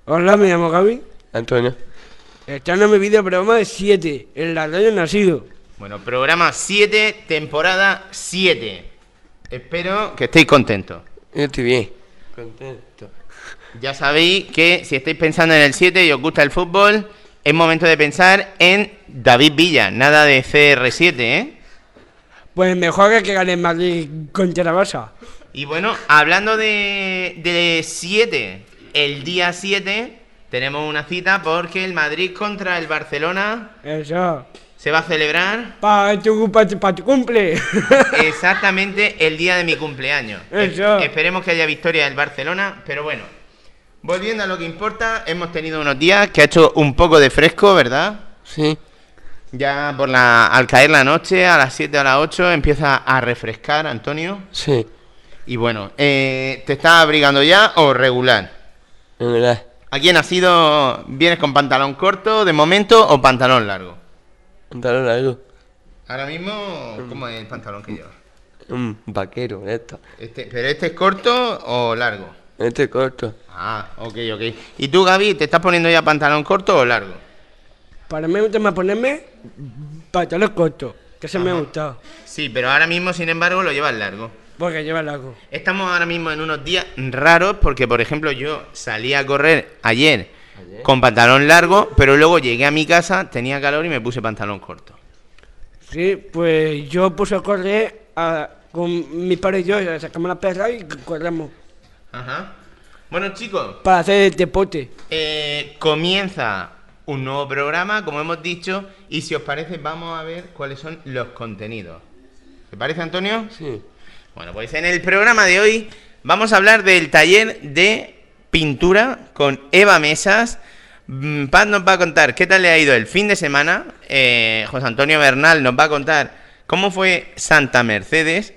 Hola, me llamo Gaby. Antonio. Están en mi vídeo programa de 7, en la radio nacido. Bueno, programa 7, temporada 7. Espero que estéis contentos. Yo estoy bien. Contento. Ya sabéis que si estáis pensando en el 7 y os gusta el fútbol, es momento de pensar en David Villa, nada de CR7, ¿eh? Pues mejor que gane Madrid contra la Barça. Y bueno, hablando de 7, el día 7 tenemos una cita porque el Madrid contra el Barcelona Eso. se va a celebrar Para tu cumple. exactamente el día de mi cumpleaños. Eso. Esperemos que haya victoria del Barcelona, pero bueno, volviendo a lo que importa, hemos tenido unos días que ha hecho un poco de fresco, ¿verdad? Sí. Ya al caer la noche, a las 7 o a las 8, empieza a refrescar, Antonio. Sí. Y bueno, ¿te estás abrigando ya o regular? En verdad. ¿A quién has ido? ¿Vienes con pantalón corto de momento o pantalón largo? Pantalón largo. Ahora mismo, ¿cómo es el pantalón que llevas? Un vaquero, esto. ¿Pero este es corto o largo? Este es corto. Ah, ok. ¿Y tú, Gaby, te estás poniendo ya pantalón corto o largo? Para mí me gusta más ponerme pantalón corto, que se me ha gustado. Sí, pero ahora mismo, sin embargo, lo llevas largo. Porque lleva largo. Estamos ahora mismo en unos días raros porque, por ejemplo, yo salí a correr ayer con pantalón largo, pero luego llegué a mi casa, tenía calor y me puse pantalón corto. Sí, pues yo puse a correr con mi padre y yo, sacamos la perra y corremos. Ajá. Bueno, chicos, Para hacer deporte. comienza un nuevo programa, como hemos dicho, y si os parece vamos a ver cuáles son los contenidos. ¿Te parece, Antonio? Sí. Bueno, pues en el programa de hoy vamos a hablar del taller de pintura con Eva Mesas. Paz nos va a contar qué tal le ha ido el fin de semana. José Antonio Bernal nos va a contar cómo fue Santa Mercedes.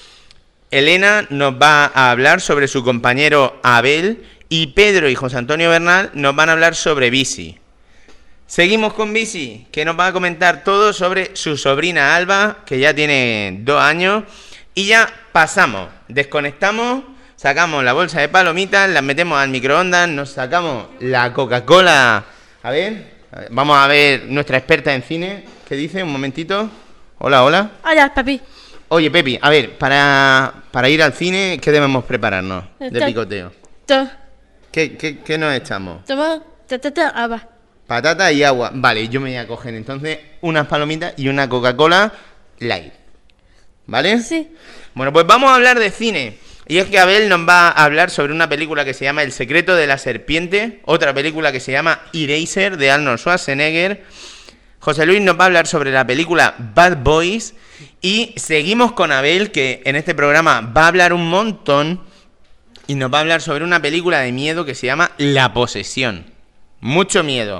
Elena nos va a hablar sobre su compañero Abel. Y Pedro y José Antonio Bernal nos van a hablar sobre bici. Seguimos con bici, que nos va a comentar todo sobre su sobrina Alba, que ya tiene 2 años. Y ya pasamos, desconectamos, sacamos la bolsa de palomitas, las metemos al microondas, nos sacamos la Coca-Cola. A ver, vamos a ver nuestra experta en cine. ¿Qué dice? Un momentito. Hola. Hola, papi. Oye, Pepi, a ver, para ir al cine, ¿qué debemos prepararnos de picoteo? ¿Qué nos echamos? Toma, agua. Patata y agua. Vale, yo me voy a coger entonces unas palomitas y una Coca-Cola light. ¿Vale? Sí. Bueno, pues vamos a hablar de cine. Y es que Abel nos va a hablar sobre una película que se llama El secreto de la serpiente, otra película que se llama Eraser, de Arnold Schwarzenegger. José Luis nos va a hablar sobre la película Bad Boys. Y seguimos con Abel, que en este programa va a hablar un montón y nos va a hablar sobre una película de miedo que se llama La Posesión. Mucho miedo.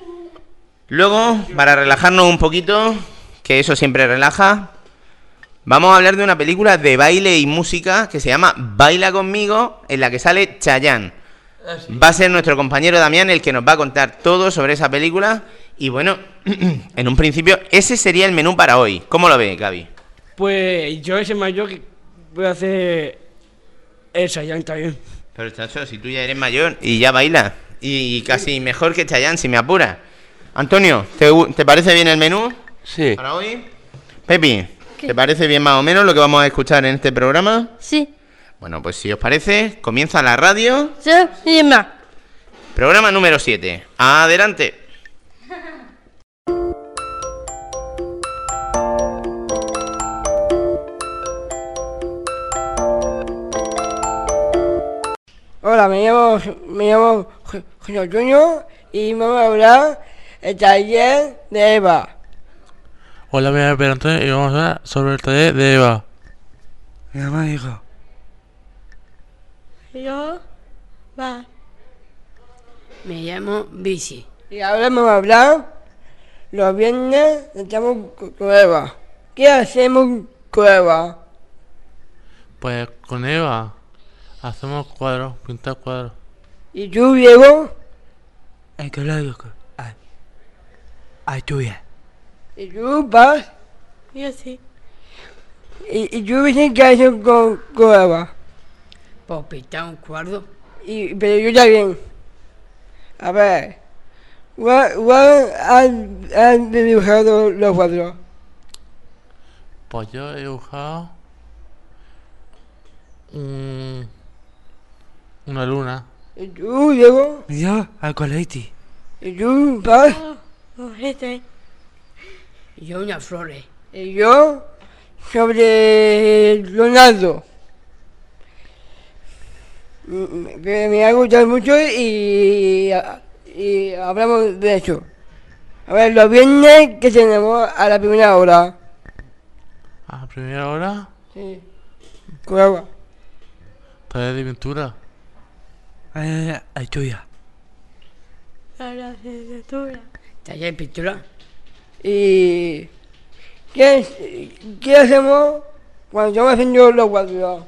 Luego, para relajarnos un poquito, que eso siempre relaja, vamos a hablar de una película de baile y música que se llama Baila Conmigo, en la que sale Chayanne. Va a ser nuestro compañero Damián el que nos va a contar todo sobre esa película. Y bueno, en un principio, ese sería el menú para hoy. ¿Cómo lo ve, Gaby? Pues yo ese mayor que voy a hacer esa ya está bien. Pero, chacho, si tú ya eres mayor y ya bailas, y casi mejor que Chayanne, si me apuras. Antonio, ¿te parece bien el menú Sí. para hoy? Pepi, ¿te parece bien más o menos lo que vamos a escuchar en este programa? Sí. Bueno, pues si os parece, comienza la radio. Sí, y más. Programa número 7. Adelante. Hola, me llamo José Antonio y me voy a hablar del taller de Eva. Hola, me llamo Pedro Antonio y vamos a hablar sobre el taller de Eva. Mi mamá dijo. Yo, va. Me llamo Bici. Y ahora vamos a hablar los viernes estamos con Eva. ¿Qué hacemos con Eva? Pues con Eva hacemos cuadros, pintar cuadros. ¿Y tú, Diego? El que lo digo. A tuya. ¿Y tú, Paz? Yo sí. ¿Y tú dices qué haces con Eva? Pues pintar un cuadro. Pero yo también. A ver. ¿Cuál han dibujado los cuadros? Pues yo he dibujado una luna. ¿Y tú, Diego? Yo, Alcoletti. ¿Y tú, Paz? Este. Y yo unas flores. Y yo, sobre Leonardo. Que me ha gustado mucho y hablamos de eso. A ver, los viernes que tenemos a la primera hora. A primera hora, Sí. Con agua. taller de pintura. Ayuya. La literatura. Taller de pintura. ¿Y qué hacemos cuando estamos haciendo los cuadros?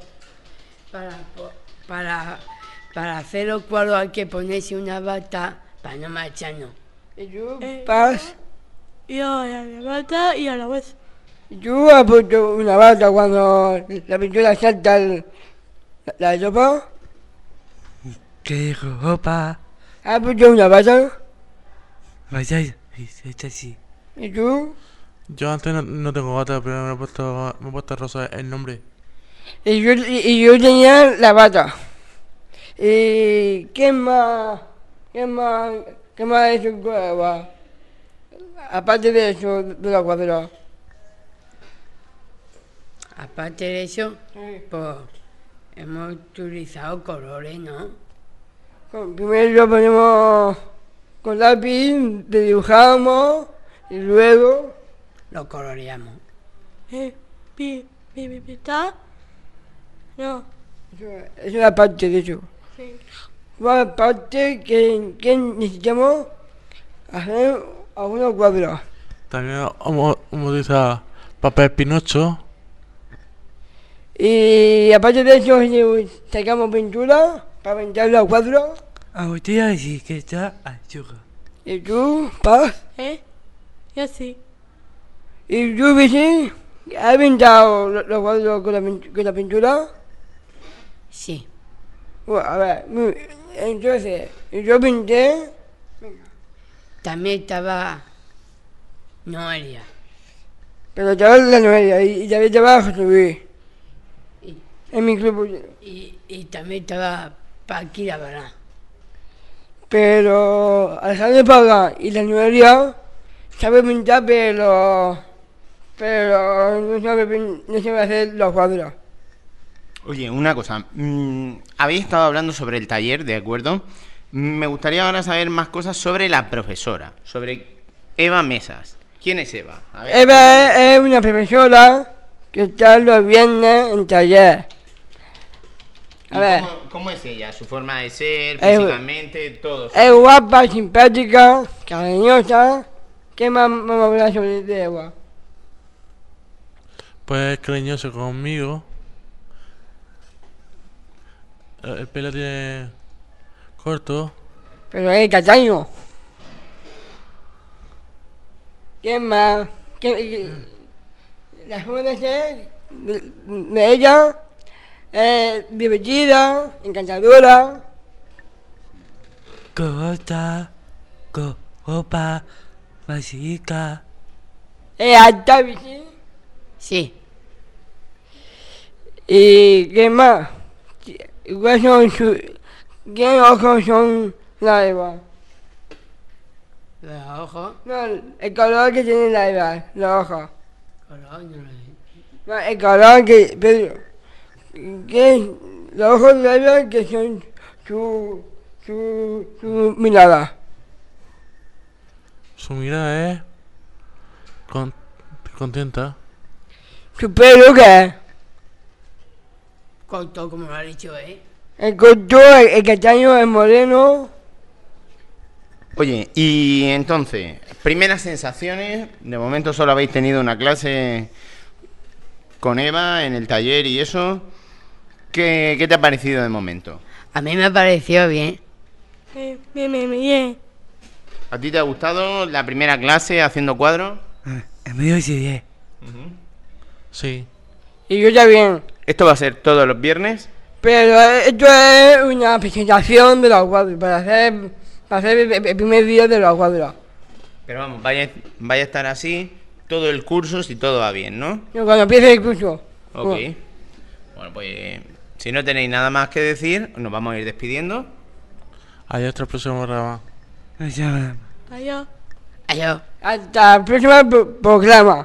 Para hacer los cuadros hay que ponerse una bata para no marcharnos. ¿Y tú, Eh. Paz? Yo la levanta y a la vez. ¿Y tú has puesto una bata cuando la pintura salta la ropa? ¿Qué ropa? ¿Has puesto una bata? Vaya, está así. ¿Y tú? Yo antes no tengo gata, pero me he puesto rosa el nombre. Y yo tenía la bata. ¿Y qué más ha hecho Cueva? Aparte de eso, de los cuadros. Aparte de eso, pues hemos utilizado colores, ¿no? Primero lo ponemos con lápiz, le dibujamos y luego... Lo coloreamos. ¿Está? No. Es una parte de eso. Sí. Una parte que necesitamos hacer algunos cuadros. También hemos utilizado papel Pinocho. Y aparte de eso, sacamos pintura para pintar los cuadros. Ahorita sí que está ayuda. ¿Y tú, Paz? Yo sí. ¿Y tú, Vichy? ¿Has pintado los cuadros con la pintura? Sí. Bueno, a ver, entonces, yo pinté... También estaba Noelia. Pero estaba la novela y también estaba José Luis. Y, En mi club. y también estaba Paquira Barán. Pero Alejandro Paga y la novela sabe pintar, pero no sabe hacer los cuadros. Oye, una cosa. Habéis estado hablando sobre el taller, ¿de acuerdo? Me gustaría ahora saber más cosas sobre la profesora, sobre Eva Mesas. ¿Quién es Eva? A ver. Eva es una profesora que está los viernes en taller. ¿Y A ver, ¿Cómo es ella? ¿Su forma de ser, Es- físicamente, todo? es guapa, simpática, cariñosa. ¿Qué más vamos a hablar sobre de Eva? Pues es cariñoso conmigo. El pelo tiene corto. Pero es castaño. ¿Qué más? La forma de ser de ella es divertida, encantadora. Corta, ropa, básica. Es alta, ¿viste? Sí. ¿Y qué más? ¿Cuáles son qué ojos son la Eva? Los ojos. No, el color que tiene la Eva, los ojos. Color, no lo sé. No, el color que... Pedro, ¿qué? Los ojos de la Eva que son su mirada. Su mirada es contenta. Su pelo que es Corto, como lo ha dicho, ¿eh? el corto, el castaño, el moreno. Oye, y entonces, primeras sensaciones. De momento solo habéis tenido una clase con Eva en el taller y eso. ¿Qué te ha parecido de momento? A mí me ha parecido bien. Bien. ¿A ti te ha gustado la primera clase haciendo cuadros? El medio sí bien. Sí. Y yo también. ¿Esto va a ser todos los viernes? Pero esto es una presentación de los cuadros para hacer para hacer el primer vídeo de los cuadros. Pero vamos, vaya a estar así todo el curso si todo va bien, ¿no? Yo cuando empiece el curso. Ok. Bueno, pues si no tenéis nada más que decir, nos vamos a ir despidiendo. Adiós, hasta el próximo programa. Adiós. Adiós. Adiós. Hasta el próximo programa.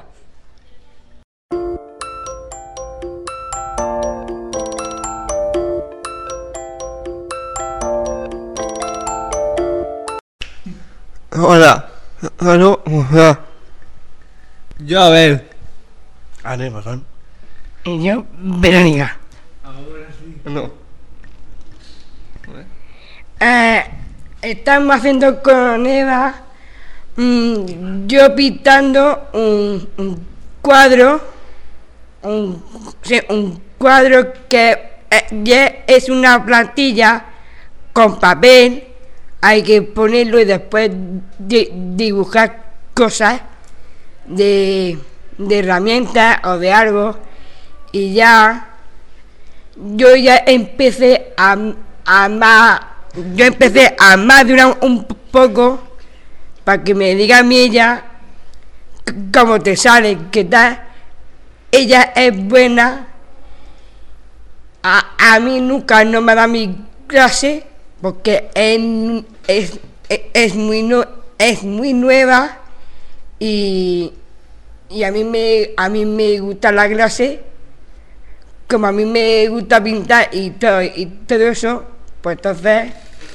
Hola. Hola. Yo, a ver. Ale, bacán. Y yo, Verónica. No. Estamos haciendo con Eva, yo pintando un cuadro, un cuadro que ya es una plantilla con papel, hay que ponerlo y después dibujar cosas de herramientas o de algo, y ya yo ya empecé a madurar un poco para que me diga a mí ella cómo te sale, qué tal. Ella es buena, a mí nunca no me da mi clase porque es muy nueva y a mí me gusta la clase, como a mí me gusta pintar y todo eso, pues entonces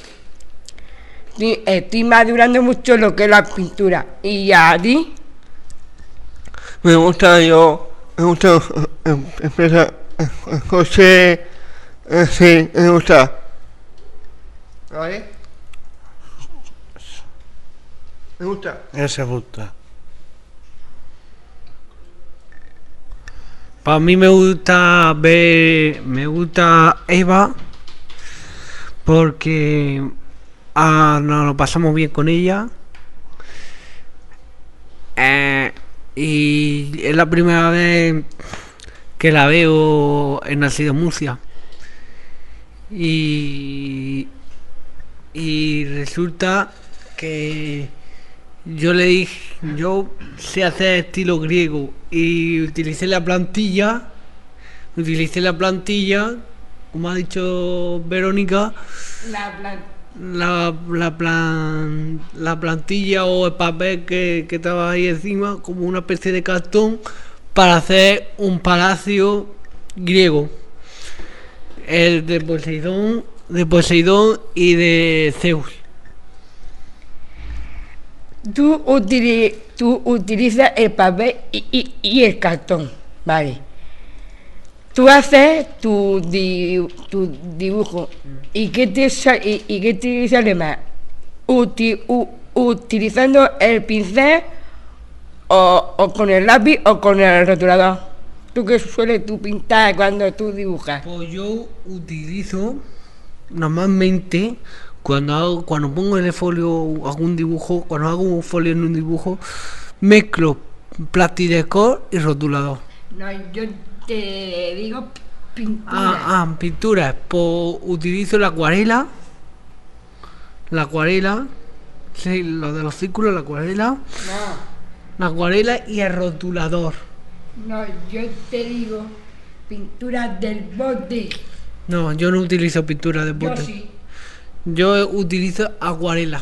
estoy madurando mucho lo que es la pintura. ¿Y a ti? Me gusta empezar José, sí, me gusta. ¿Vale? Me gusta. Ese gusta. Para mí me gusta Eva porque nos lo pasamos bien con ella, y es la primera vez que la veo en Nacido Murcia y resulta que yo le dije, yo sé hacer estilo griego y utilicé la plantilla, como ha dicho Verónica, la plantilla o el papel que estaba ahí encima, como una especie de cartón, para hacer un palacio griego, el de Poseidón y de Zeus. Tú utilizas el papel y el cartón, vale. Tú haces tu dibujo. ¿Y qué te sale más? ¿Utilizando el pincel o con el lápiz o con el rotulador? ¿Tú qué sueles tú pintar cuando tú dibujas? Pues yo utilizo normalmente cuando pongo en el folio algún dibujo, cuando hago un folio en un dibujo, mezclo plastidecor y rotulador. No, yo te digo pintura. Pintura. Pues utilizo la acuarela, sí, lo de los círculos, la acuarela y el rotulador. No, yo te digo pintura del bote. No, yo no utilizo pintura de Yo bote. sí. Yo utilizo acuarela.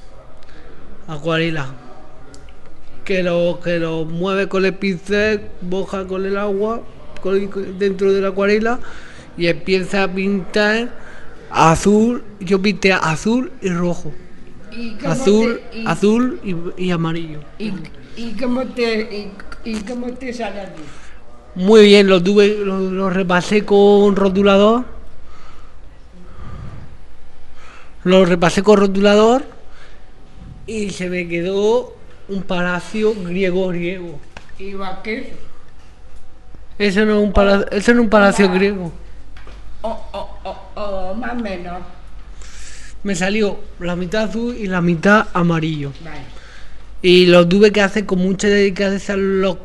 Que lo mueve con el pincel, moja con el agua dentro de la acuarela y empieza a pintar azul. Yo pinté azul y rojo. Azul y amarillo. ¿Y cómo te sale a ti? Muy bien, lo repasé con rotulador. Y se me quedó un palacio griego. Igual que Eso no es un palacio griego. o más o menos. Me salió la mitad azul y la mitad amarillo. Vale. Y lo tuve que hacer con mucha dedicación lo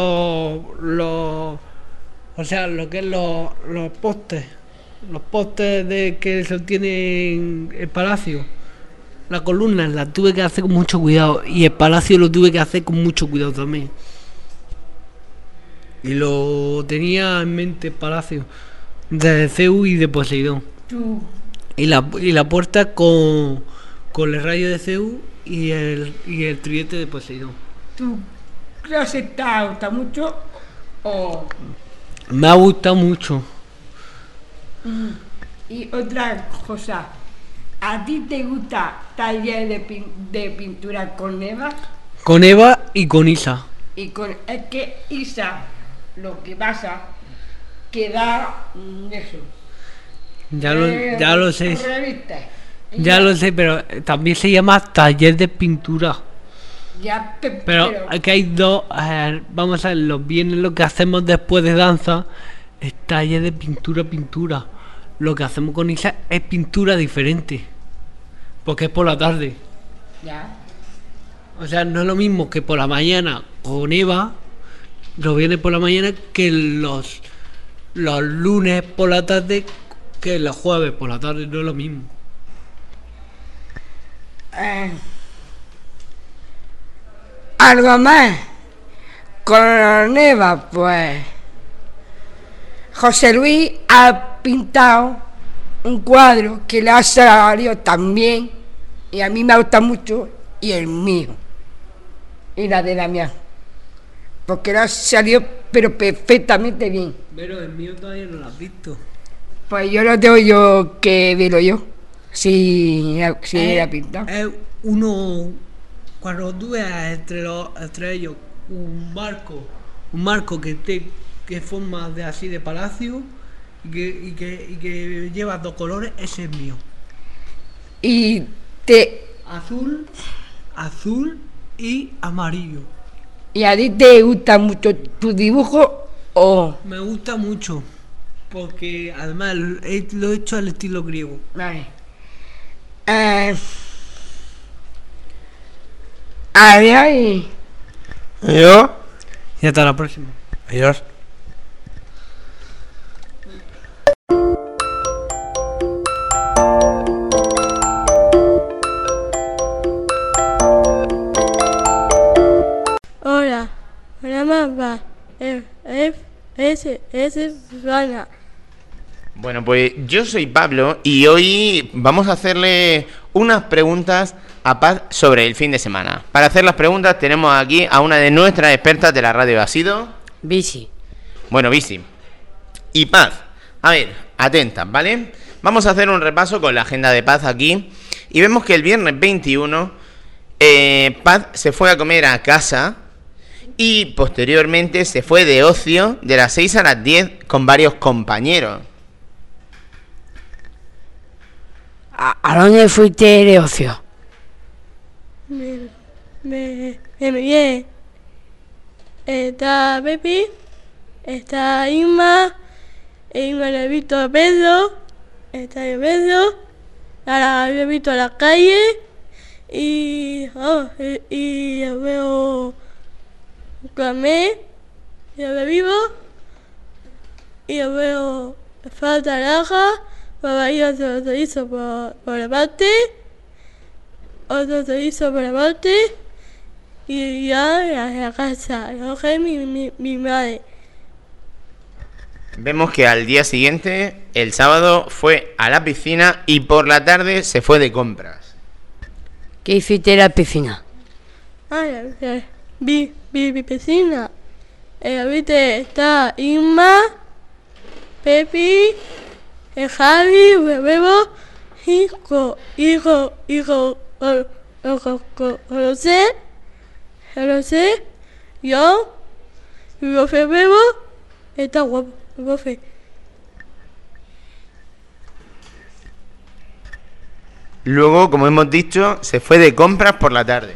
que es los postes. Los postes de que sostienen el palacio. La columna la tuve que hacer con mucho cuidado y el palacio lo tuve que hacer con mucho cuidado también. Y lo tenía en mente el palacio de Zeus y de Poseidón. Tú, Y la puerta con el rayo de Zeus y el tridente de Poseidón. ¿tu clase te gusta mucho o...? Me ha gustado mucho. Y otra cosa, ¿a ti te gusta taller de pintura con Eva? Con Eva y con Isa. Y con... Es que Isa, lo que pasa, que da eso. Ya lo sé. Revistas. Ya lo sé, pero también se llama taller de pintura. Ya, Pero es que hay dos, vamos a ver, los viernes lo que hacemos después de danza es taller de pintura. Lo que hacemos con Isa es pintura diferente, porque es por la tarde. Ya. O sea, no es lo mismo que por la mañana con Eva, los viernes por la mañana, que los lunes por la tarde, que los jueves por la tarde, no es lo mismo. Algo más. Con Eva, pues... José Luis ha pintado un cuadro que le ha salido tan bien, y a mí me gusta mucho, y el mío, y la de Damián, porque le ha salido pero perfectamente bien. Pero el mío todavía no lo has visto. Pues yo lo tengo yo que verlo yo, si era pintado. Es uno, cuando tú veas entre ellos un marco que forma de así de palacio y que lleva dos colores, ese es mío. Y Azul y amarillo. a ti te gusta mucho tu dibujo o... Me gusta mucho porque además lo he hecho al estilo griego. Vale. Adiós y... Yo, Y hasta la próxima. Adiós. Hola, hola mamá. Es Susana. Bueno, pues yo soy Pablo y hoy vamos a hacerle unas preguntas a Paz sobre el fin de semana. Para hacer las preguntas tenemos aquí a una de nuestras expertas de la radio. ¿Ha sido? Bici. Bueno, Bici. Y Paz, a ver, atentas, ¿vale? Vamos a hacer un repaso con la agenda de Paz aquí. Y vemos que el viernes 21 Paz se fue a comer a casa y posteriormente se fue de ocio de las 6 a las 10 con varios compañeros. ¿A dónde fuiste de ocio? Me bien. Está Pepi, está Inma le he visto a Pedro, está el Pedro, ahora le he visto a la calle y yo veo Clamé, yo veo vivo y yo veo falta naranja, para ir otro se hizo por la parte, otro se hizo por la parte y ya en la casa, lo que mi madre. Vemos que al día siguiente, el sábado, fue a la piscina y por la tarde se fue de compras. ¿Qué hiciste en la piscina? Vi mi piscina. Viste, está Inma, Pepi, el Javi, el Bebo, hijo, lo sé, yo, mi profe Bebo, está guapo, mi profe. Luego, como hemos dicho, se fue de compras por la tarde.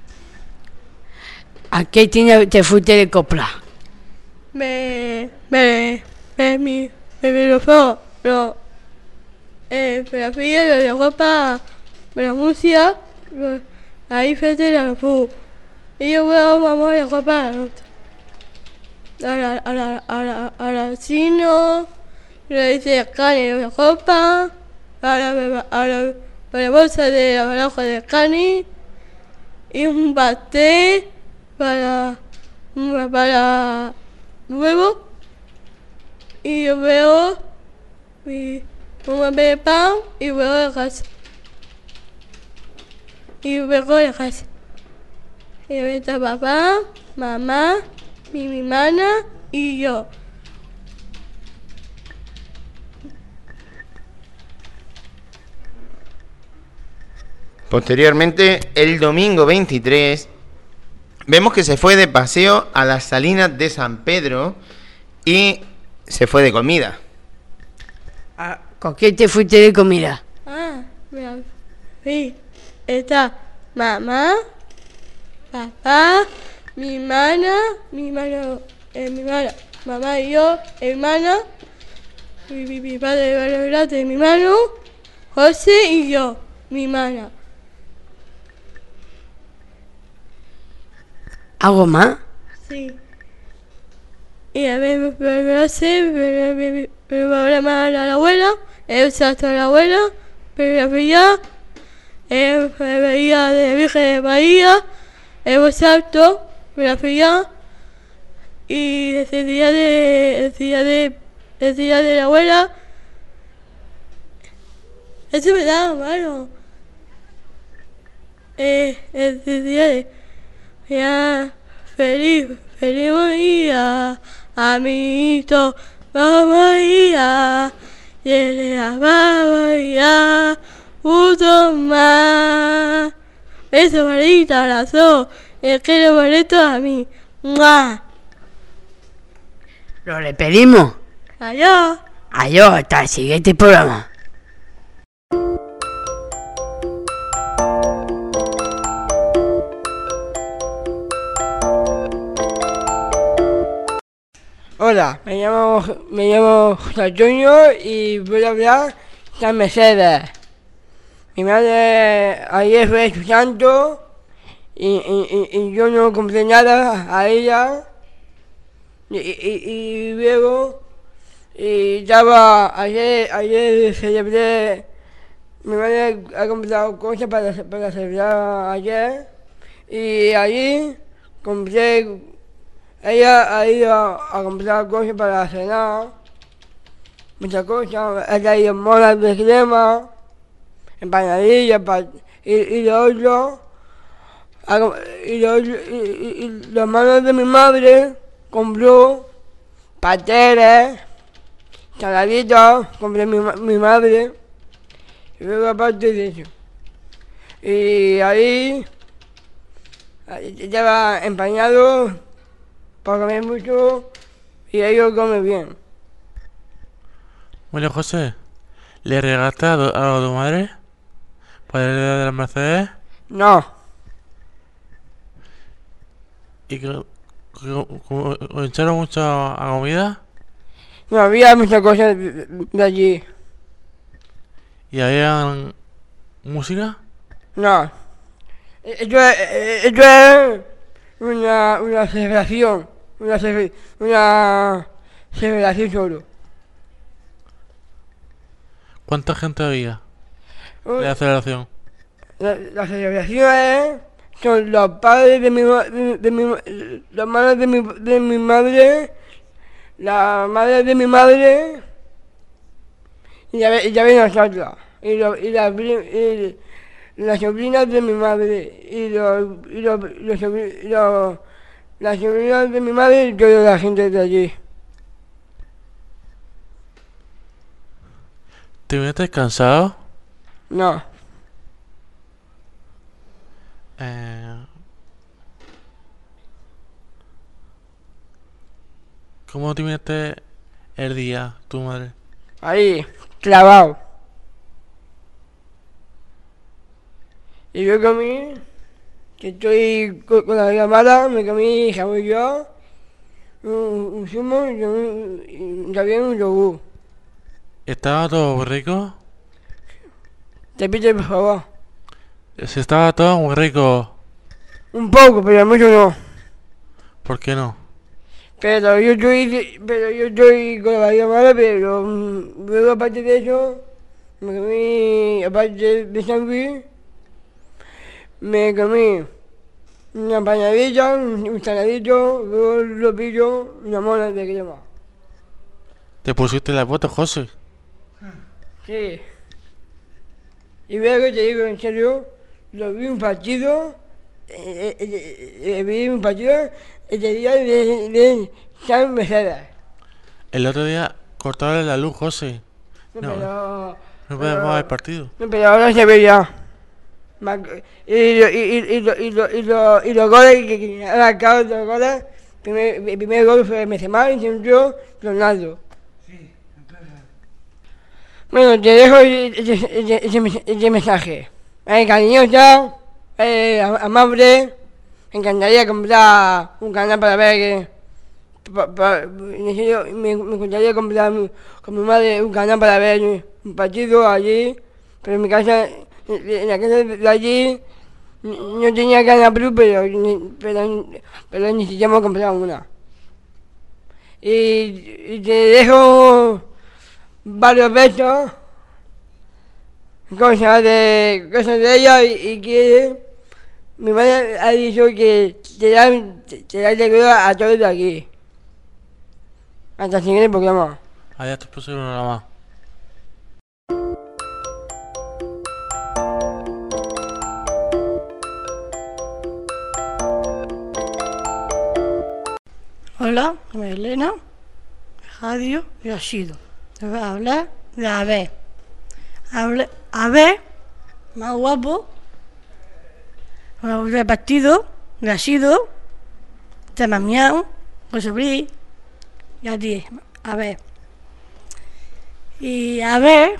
¿A qué tienda te fuiste de comprar? Mi videojuego, la fila, la ropa, la música, ahí frente a la fu. Y yo vamos a la ropa a la chino, le dice carne la ropa, a la para bolsa de la hoja de carne y un pastel para huevo y yo veo un huevo de pan y huevo de gas y huevo de gas y está papá, mamá, mi hermana y yo. Posteriormente, el domingo 23, vemos que se fue de paseo a las Salinas de San Pedro y se fue de comida. ¿Con quién te fuiste de comida? Mira, sí, está mamá, papá, mi hermana, mamá y yo, hermana, mi padre, mi hermano, José y yo, mi hermana. ¿Algo más? Sí. Y a ver, pero ahora más a la abuela, hasta la abuela, pero veía de Virgen de Bahía, el salto, me veía, y decía de la abuela, eso me daba malo. Decía de, ya, feliz día, amiguito, vamos María, y la María, puto más. Eso, Marita, abrazo, es que lo boleto a mí. ¡Mua! Lo despedimos. Adiós. Adiós, hasta el siguiente programa. Hola, me llamo José Antonio y voy a hablar de Mercedes. Mi madre ayer fue su santo y yo no compré nada a ella. Y luego, y estaba ayer celebré, mi madre ha comprado cosas para celebrar ayer. Y allí compré. Ella ha ido a comprar cosas para cenar, muchas cosas. Ella ha ido molas de crema, empanadillas y lo otro. Y los manos de mi madre compró pasteles, saladitos, compré mi madre. Y luego aparte de eso. Y ahí estaba empañado para comer mucho y ellos comen bien. Bueno, José, ¿le regalaste a tu madre? ¿Para el día de las Mercedes? No, ¿Y que echaron mucho a comida? no había muchas cosas de allí. ¿Y había música? No, esto es una celebración, una celebración solo. ¿Cuánta gente había de la celebración? La celebración son los padres de los madres de mi madre, la madre de mi madre y ya ven nosotros y las sobrinas de mi madre las sobrinas de mi madre y toda la gente de allí. ¿Te viniste cansado? No, ¿Cómo te viniste el día, tu madre? ahí, clavado. Y yo comí, que estoy con la llamada, me comí jamón yo, un zumo y también un yogur. ¿Estaba todo rico? Te pido por favor. Si estaba todo muy rico, Un poco, pero mucho no. ¿por qué no? Pero yo estoy con la llamada, pero luego aparte de eso, Me comí, aparte de sándwich, me comí una empanadilla, un saladillo, dos lopillos, una mona de crema. Te pusiste las botas, José. Sí. Y luego te digo en serio, lo vi un partido, vi un partido este día de San Mercedes. El otro día cortaron la luz, José. No, No, pero, no podemos ver el partido. no, pero ahora se ve ya. Y los goles que han marcado los goles, el primer gol fue Benzema y segundo Ronaldo. Bueno, te dejo ese mensaje. Cariñosa, amable. Me encantaría comprar un canal para ver que. Me encantaría comprar con mi madre un canal para ver un partido allí. Pero en mi casa, en la casa de allí, no tenía Canal Plus, pero necesitamos comprar una. Y te dejo varios besos, cosas de ella y que mi madre ha dicho que te da de a todos de aquí. Hasta el siguiente programa. Adiós, tu próximo programa. Hola, soy Elena, Radio y Asido. Te voy a hablar de Abel. Abel, más guapo, de partido, de Asido, de Mamián, José Brí, y a ti, Abel. Y Abel,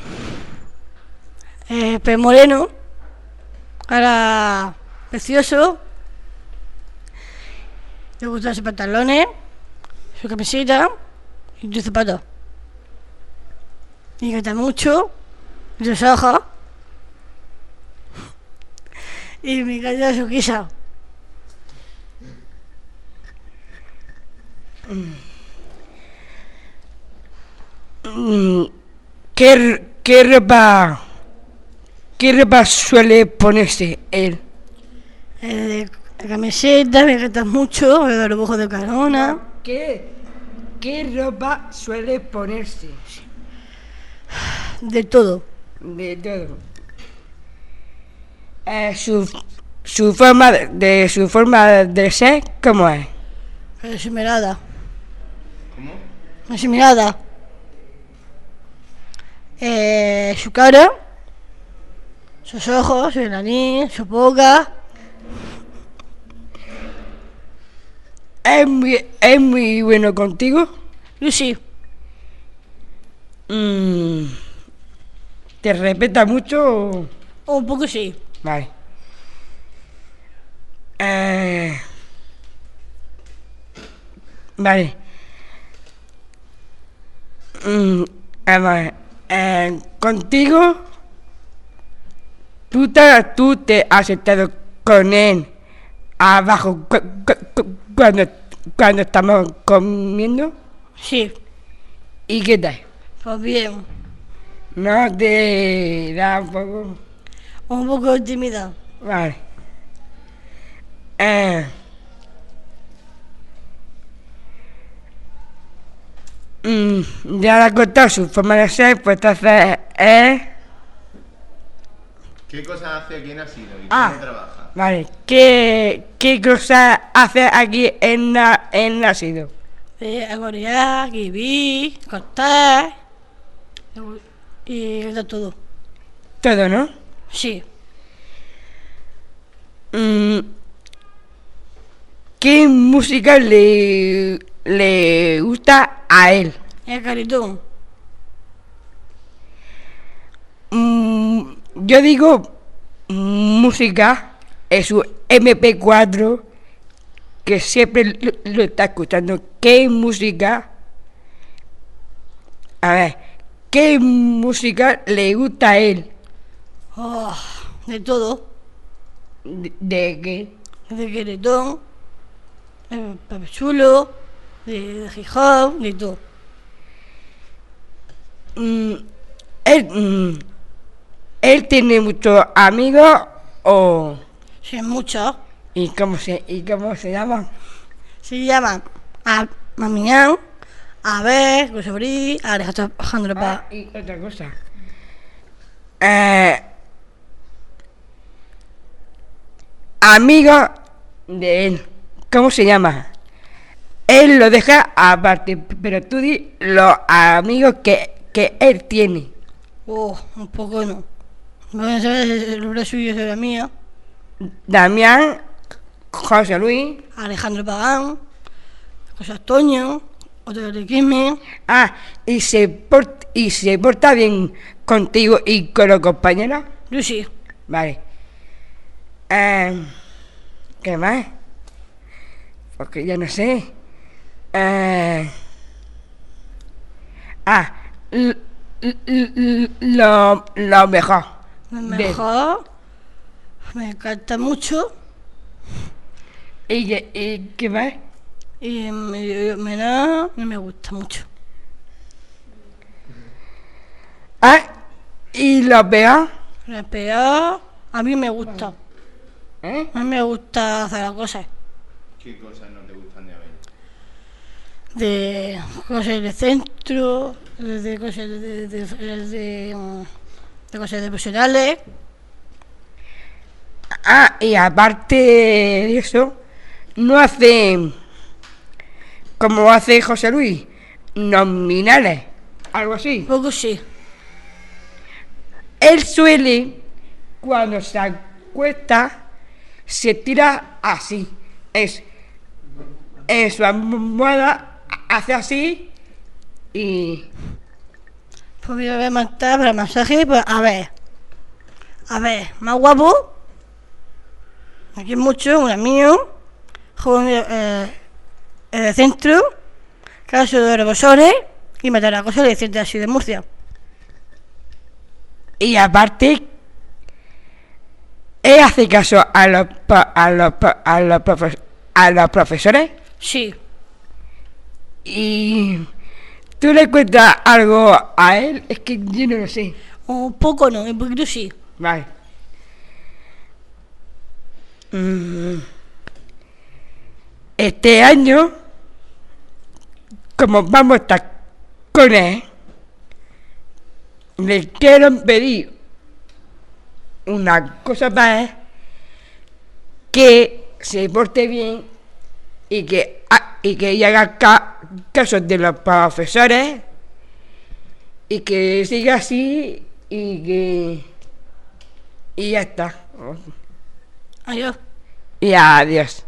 Pez Moreno, ahora precioso, le gustan sus pantalones, su camiseta y sus zapatos. Y canta mucho, y sus ojos. Y me encanta su guisa. ¿Qué ropa suele ponerse él? La camiseta, me encanta mucho, los dibujos de Carona. ¿Qué ropa suele ponerse? De todo. De todo. Su forma de ser, ¿cómo es? Su mirada. ¿Cómo? Su mirada. Su cara, sus ojos, su nariz, su boca. ¿Es muy bueno contigo? Lucy, ¿Te respeta mucho? un poco sí. Vale. Vale. Contigo, tú te has estado con él abajo cuando estamos comiendo. Sí, ¿Y qué tal? pues bien. ¿No te da Un poco tímida. Vale. Ya le ha contado su forma de ser, pues entonces ¿Qué cosas hace aquí en Asilo y Ah. cómo trabaja? Vale. ¿Qué cosas hace aquí en Nacido? Agorear, escribir, cortar. Y de todo. Todo, ¿no? Sí. ¿Qué música le gusta a él? El caritón. Yo digo música, es su MP4 que siempre lo está escuchando. ¿Qué música? A ver, ¿qué música le gusta a él? Oh, de todo. ¿De qué? De queretón, de Pepe Chulo, de Gijón, de todo. ¿Él tiene muchos amigos o...? Sí, muchos. ¿Y cómo se llaman? Se llaman a Mamián, a ver, José Brí, a Alejandro Paz. Y otra cosa. Amigo de él, ¿cómo se llama? Él lo deja aparte, pero tú di los amigos que él tiene. Un poco no. No voy a saber si el nombre suyo es la mía. Damián, José Luis. Alejandro Pagán, José Antonio, otro de Quisme. Y se porta bien contigo y con los compañeros. Yo sí. Vale. ¿Qué más? Porque ya no sé. Lo mejor. Lo mejor. Me encanta mucho. ¿Y qué más? Y no me gusta mucho. ¿Y lo peor? Lo peor, a mí me gusta. A mí me gusta hacer las cosas. ¿Qué cosas no te gustan de Abel? De cosas de centro, de cosas de cosas de profesionales. Y aparte de eso, no hace como hace José Luis, nominales, algo así. Poco sí. Él suele, cuando se acuesta, se tira así. En su almohada hace así y... Pues me voy a matar para el masaje, pues a ver, más guapo. Aquí mucho, un amigo, joven de centro, caso de profesores y meter la cosa de decirte así de Murcia. Y aparte, él hace caso a los profesores. Sí. Y tú le cuentas algo a él, es que yo no lo sé. Un poco no, un poquito sí. Vale. Este año, como vamos a estar con él, le quiero pedir una cosa más, que se porte bien y que haga caso de los profesores y que siga así y ya está. Adiós. Y adiós.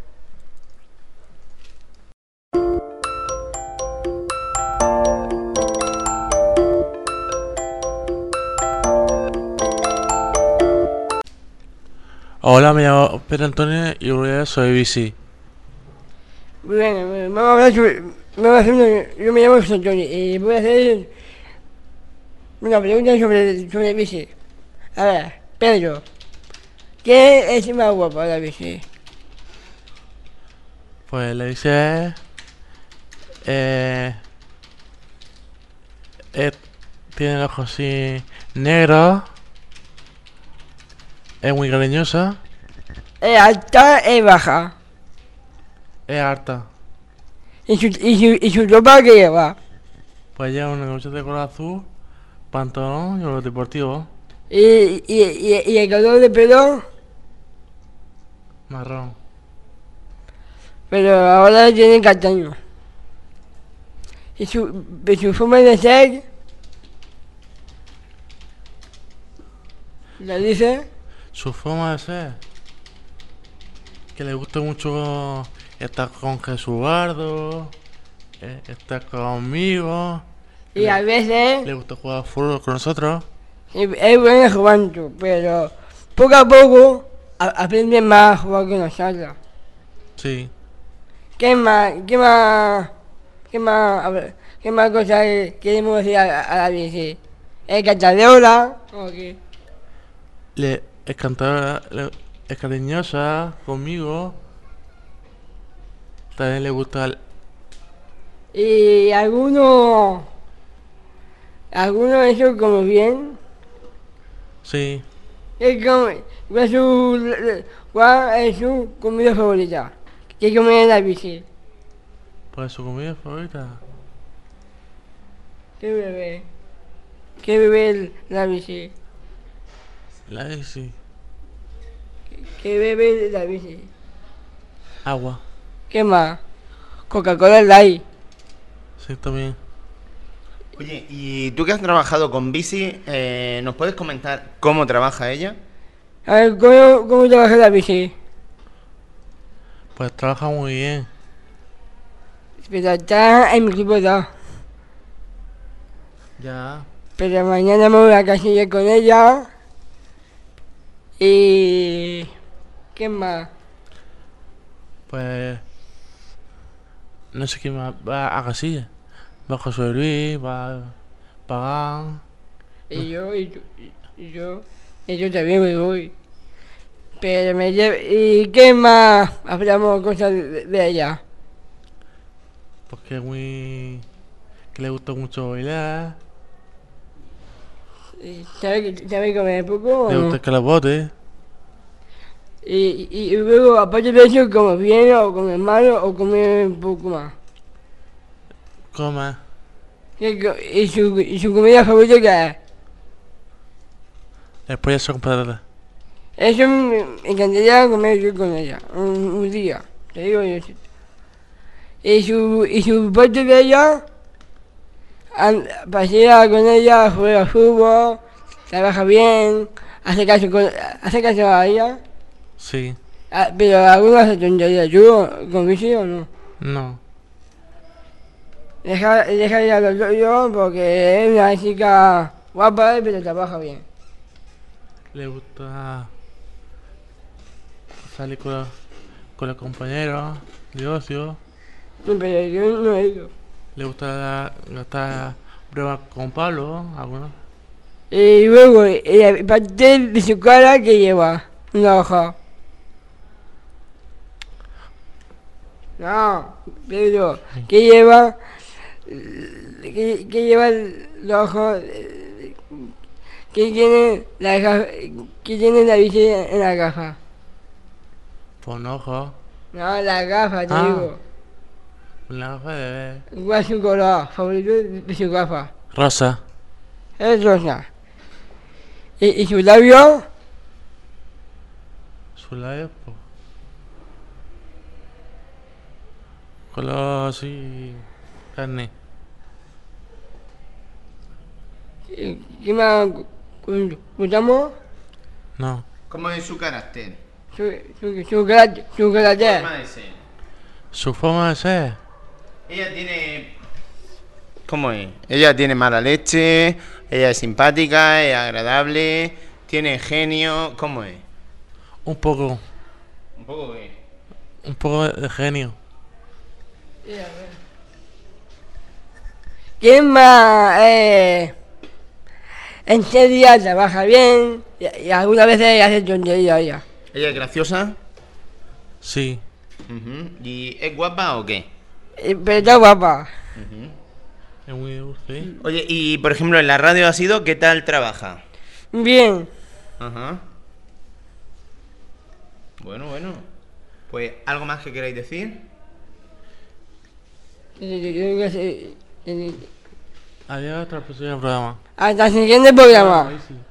Hola, me llamo Pedro Antonio y soy bici. Bueno, vamos a hacer yo me llamo José Antonio y voy a hacer una pregunta sobre bici. A ver, Pedro, ¿qué es más guapo de la bici? Pues la bici tiene los ojos así negros, es muy cariñosa, Es alta, es baja. es harta. ¿Y su ropa que lleva? Pues lleva una camiseta de color azul, pantalón y unos deportivos ¿Y el color de pelo? marrón. Pero ahora tiene castaño. ¿Y su forma de ser? ¿La dice? Su forma de ser, que le gusta mucho estar con Jesubardo, estar conmigo, Y a veces le gusta jugar fútbol con nosotros. es buena jugando, pero poco a poco aprende más a jugar con nosotros. Sí. ¿Qué más cosas queremos decir a la bici? ¿El cantadora? ¿O qué? Es cantadora, es cariñosa conmigo. También le gusta Y alguno de ellos como bien. Sí. ¿Cuál es su comida favorita? ¿Qué come en la bici? Pues su comida favorita. ¿Qué bebe? ¿Qué bebe la bici? La bici. ¿Qué bebe la bici? Agua. ¿Qué más? Coca-Cola Light. Sí, también. Oye, y tú que has trabajado con bici, ¿nos puedes comentar cómo trabaja ella? A ver, ¿cómo trabaja la bici? Pues trabaja muy bien. Pero está en mi equipo 2. Ya. Pero mañana me voy a casilla con ella. Y... ¿qué más? Pues... No sé quién más va a Casilla. Va José Luis, va Pagán. Y yo también me voy. Pero ¿y qué más hablamos cosas de ella? Porque es muy... que le gusta mucho bailar. ¿Sabe comer poco o Le no? gusta que la bote. Y luego, aparte de eso, ¿come bien o come mal o come un poco más? Coma. ¿Y su comida favorita qué es? El pollo con patatas. Eso me encantaría comer yo con ella, un día, te digo yo. Y su parte de ella, pasea con ella, juega fútbol, trabaja bien, hace caso a ella. Sí. Pero alguna hace tontería, ¿tú con bici o no? No. Deja ir a lo tuyo porque es una chica guapa pero trabaja bien. Le gusta salir con los compañeros de ocio. Sí, pero yo no he ido. Le gusta gastar pruebas con Pablo, algunos. Y luego, parte de su cara que lleva una hoja. No, Pedro, ¿qué lleva? ¿Qué lleva los ojos? ¿Qué tiene la bici en la caja? Con ojos. No, la gafa, te Ah. digo. La gafa de ver. ¿Cuál es su color favorito de su gafa? Rosa. Es rosa. ¿Y su labio? Sus labios, pues. Color así. Carne. ¿Qué más contamos? No. ¿Cómo es su carácter? Su carácter. Forma de ser. Su forma de ser. Ella tiene... ¿Cómo es? Ella tiene mala leche, ella es simpática, es agradable, tiene genio... ¿Cómo es? Un poco. ¿Un poco qué? Un poco de genio. ¿Quién más? En serio trabaja bien y algunas veces hace tonterías ella. ¿Ella es graciosa? Sí. Ujú. ¿Y es guapa o qué? Pero está guapa. Es muy dulce. Oye, y por ejemplo en la radio ha sido, ¿qué tal trabaja? Bien. Ajá. Bueno. Pues, ¿algo más que queráis decir? Adiós, hasta el próximo programa. Hasta el siguiente programa. Ahí sí.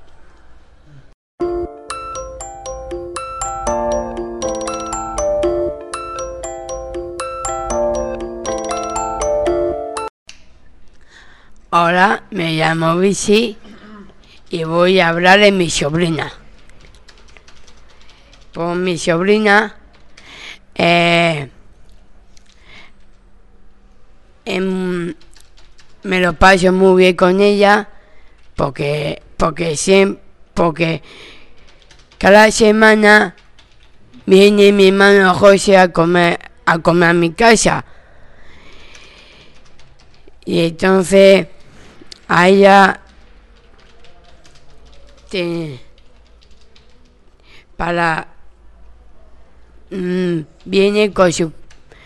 Hola, me llamo Bici y voy a hablar de mi sobrina. Pues mi sobrina me lo paso muy bien con ella porque cada semana viene mi hermano José a comer a mi casa. Y entonces a ella viene con su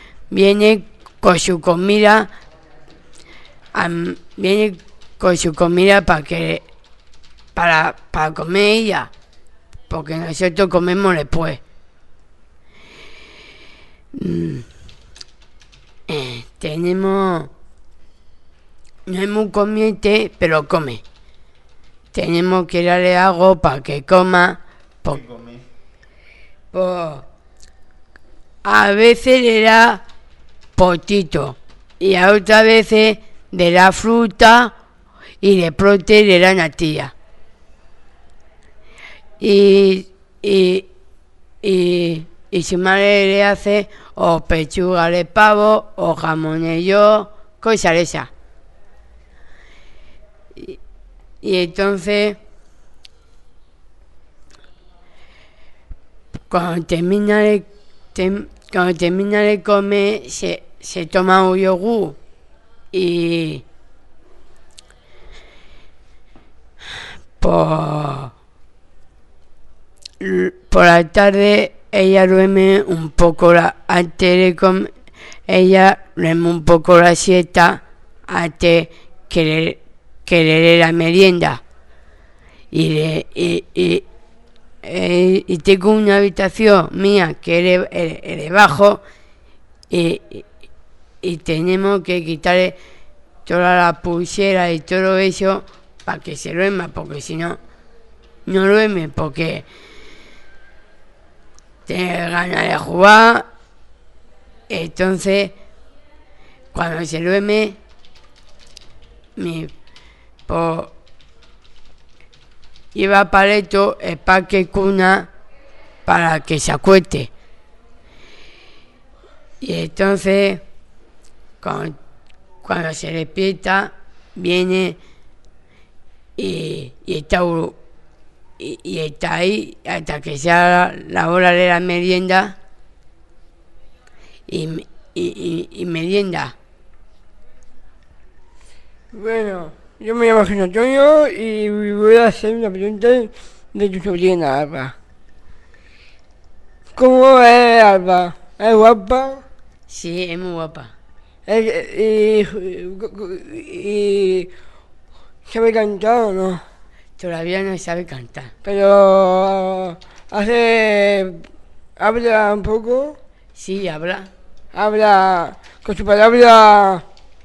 comida, viene con su comida para que para comer ella, porque nosotros comemos después. Tenemos, no es muy comiente, pero come. Tenemos que darle algo para que coma. A veces le da potito y a otras veces le da fruta y de pronto le da natilla. Y su madre le hace o pechuga de pavo o jamonillo, cosas de esas. Y entonces, cuando termina de comer, se toma un yogur y por la tarde ella duerme un poco antes de comer, ella duerme un poco la siesta antes que le dé la merienda y tengo una habitación mía que es debajo y tenemos que quitarle toda la pulsera y todo eso para que se duerma, porque si no duerme, porque tiene ganas de jugar. Entonces cuando se duerme lleva paleto el parque cuna para que se acueste. Y entonces cuando se despierta viene y está ahí hasta que sea la hora de la merienda y merienda. Bueno, yo me llamo José Antonio y voy a hacer una pregunta de tu sobrina Alba. ¿Cómo es Alba? ¿Es guapa? Sí, es muy guapa. ¿Y sabe cantar o no? Todavía no sabe cantar. Pero habla un poco. Sí, habla. Habla con su palabra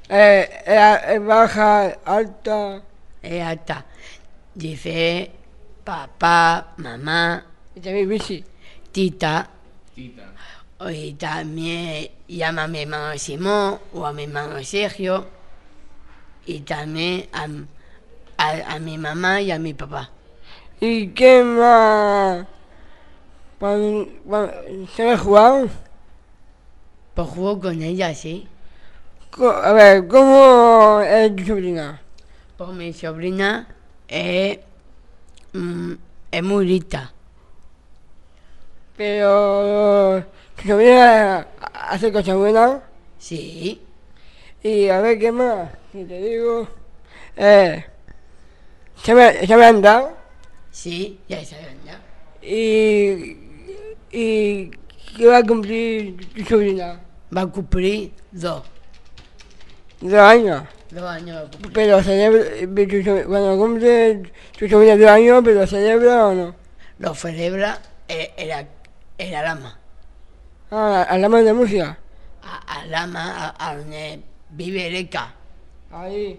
baja, alta. Es alta. Dice papá, mamá, Y también bici. tita. Y también llama a mi hermano Simón o a mi hermano Sergio. Y también a mi mamá y a mi papá. ¿Y qué más? ¿Sabes jugar? Pues juego con ella, sí. A ver, ¿cómo es tu sobrina? Pues mi sobrina es muy lista. Pero tu sobrina hace cosas buenas. Sí. Y a ver, ¿qué más? Si te digo... ¿sabe andar? Sí, ya sabe andar. ¿Y qué va a cumplir tu sobrina? Va a cumplir 2 años. 2 años va a cumplir. Pero celebra, cuando cumple tu sobrina 2 años, ¿pero celebra o no? Lo celebra el Alama. Hablamos de música. Alama, a donde vive Erika. Ahí.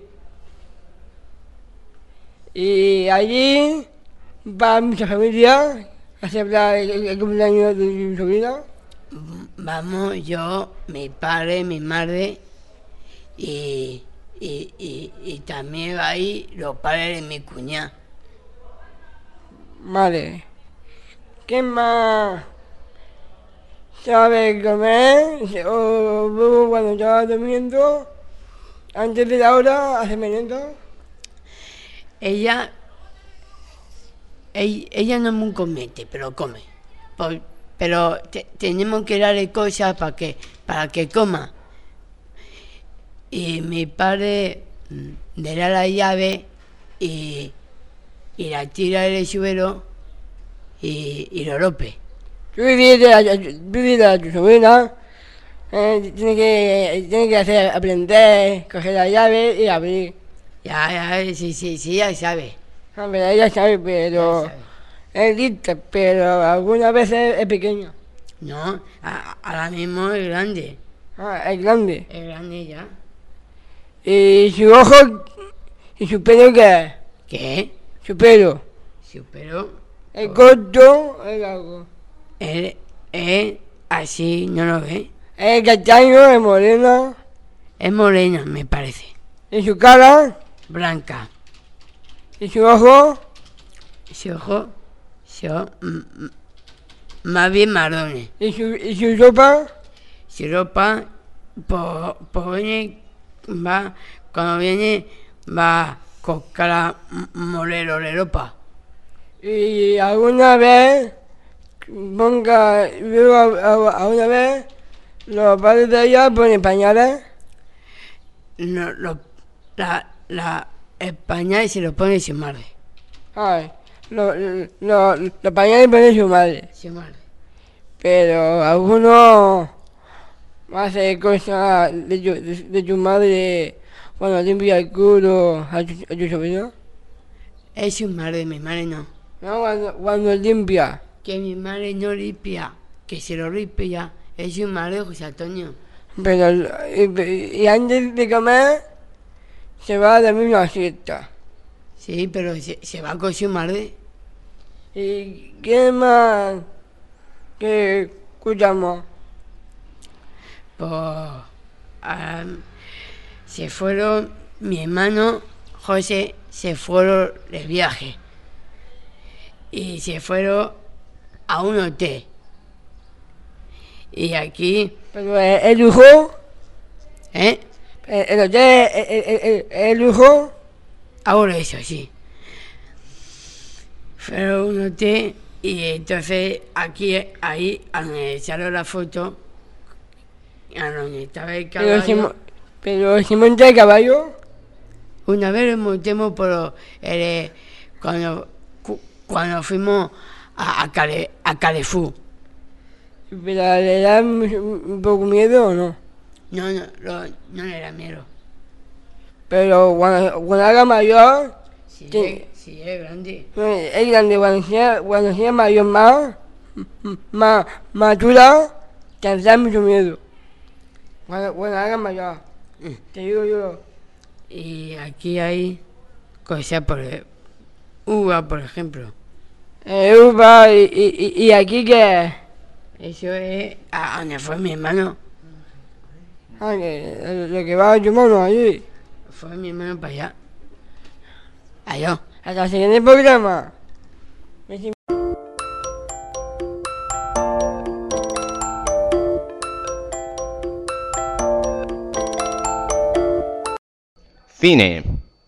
Y allí va mucha familia a celebrar el cumpleaños de tu sobrina. Vamos yo, mi padre, mi madre y también va ahí los padres de mi cuñada. Vale. ¿Qué más sabe comer? O luego cuando estaba durmiendo, antes de la hora, hace merienda. Ella no es muy comete, pero come. Pero tenemos que darle cosas para que coma. Y mi padre le da la llave y la tira del suelo y lo rompe. Tú dices a tu sobrina, tiene que aprender, coger la llave y abrir. Ya, sí, ya sabe. A ver, ella sabe, pero... Ya sabe. Es lista, pero algunas veces es pequeño. No, ahora mismo es grande. Ah, es grande. Es grande ya. ¿Y su ojo y su pelo qué es? ¿Qué? Su pelo. Supero. ¿Es corto? ¿Es largo? Es así, ¿no lo ves? ¿Es castaño? ¿Es moreno? Es morena, me parece. ¿Y su cara? Blanca. ¿Y su ojo? Su ojo son más bien marrones. ¿Y su ropa? Su ropa, pues viene, va, cuando viene, va con cara moreno de ropa. ¿Y alguna vez, alguna vez, los padres de ella ponen pañales? No, la España se lo pone su madre. Ay, los pañales ponen su madre. Su madre. Pero algunos hace cosas de tu madre cuando limpia el culo a tu sobrino. Es su madre, mi madre no. No, cuando limpia. Que mi madre no limpia, que se lo limpia. Es su madre, José Antonio. Pero y antes de comer se va a dormir una siesta. Sí, pero se va con su madre. ¿Y qué más que escuchamos? Pues se fueron, mi hermano José se fueron de viaje. Y se fueron a un hotel. Y aquí, Pero el lujo, ¿eh? el hotel, el lujo, Ahora eso sí. Fueron a un hotel y entonces aquí, ahí, a donde echaron la foto, a donde estaba el caballo, pero si monta el caballo. una vez lo montemos por cuando fuimos a Carrefour. Pero le da un poco miedo o no. No le da miedo. Pero cuando haga mayor, Sí, Sí. sí, es grande. es grande, cuando sea mayor más dura, te da mucho miedo. Cuando haga mayor, te digo yo. Y aquí hay cosas uva, por ejemplo. Uva, y aquí que Eso es a donde fue mi hermano. lo que va a tu mano allí. Fue mi hermano para allá. Allá. Hasta el siguiente programa. Cine.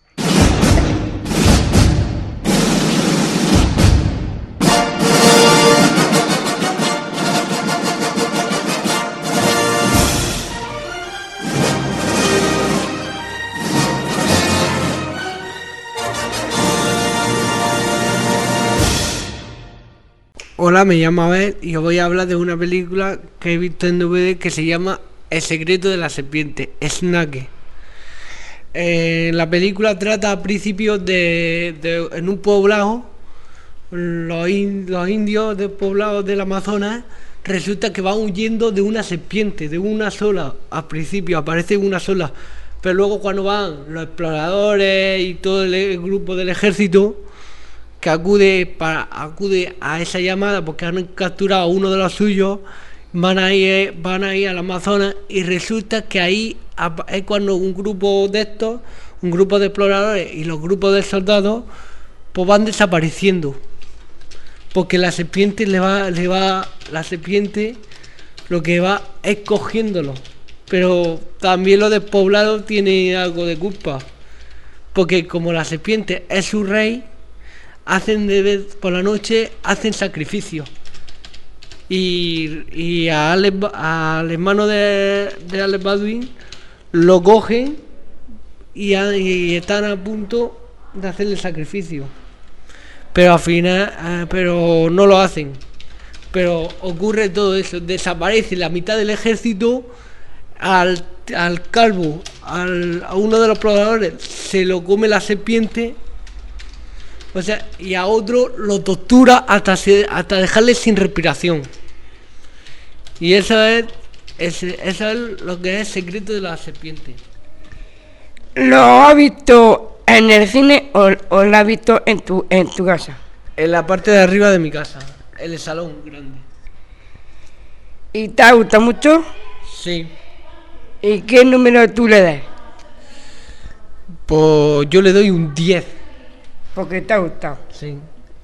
Hola, me llamo Abel y os voy a hablar de una película que he visto en DVD que se llama El secreto de la serpiente, Snake. La película trata a principios en un poblado, los indios de poblados del Amazonas, resulta que van huyendo de una serpiente, de una sola. Al principio aparece una sola, pero luego cuando van los exploradores y todo el grupo del ejército que acude a esa llamada porque han capturado a uno de los suyos, van a ir al Amazonas, y resulta que ahí es cuando un grupo de exploradores y los grupos de soldados pues van desapareciendo, porque la serpiente la serpiente lo que va es cogiéndolo. Pero también los despoblados tienen algo de culpa, porque como la serpiente es su rey, por la noche hacen sacrificios, y al hermano de Alec Baldwin lo cogen y están a punto de hacerle sacrificio, pero al final pero no lo hacen. Pero ocurre todo eso, desaparece la mitad del ejército, al calvo, a uno de los exploradores se lo come la serpiente, O sea, y a otro lo tortura hasta dejarle sin respiración. Y eso es lo que es el secreto de la serpiente. ¿Lo has visto en el cine o lo has visto en tu casa? En la parte de arriba de mi casa, en el salón grande. ¿Y te ha gustado mucho? Sí. ¿Y qué número tú le das? Pues yo le doy un 10. Porque te ha gustado. Sí.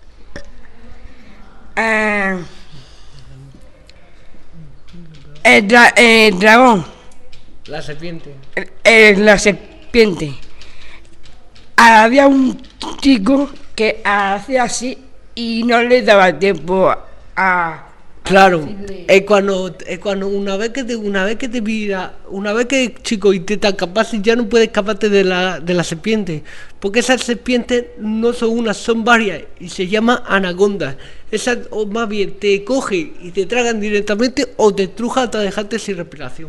El dragón, La serpiente. la serpiente. Había un chico que hacía así y no le daba tiempo a... Claro, es cuando una vez que chico intenta escaparse, ya no puedes escaparte de la serpiente, porque esas serpientes no son una, son varias y se llama anaconda. Esas, o más bien te coge y te tragan directamente o te estruja hasta dejarte sin respiración.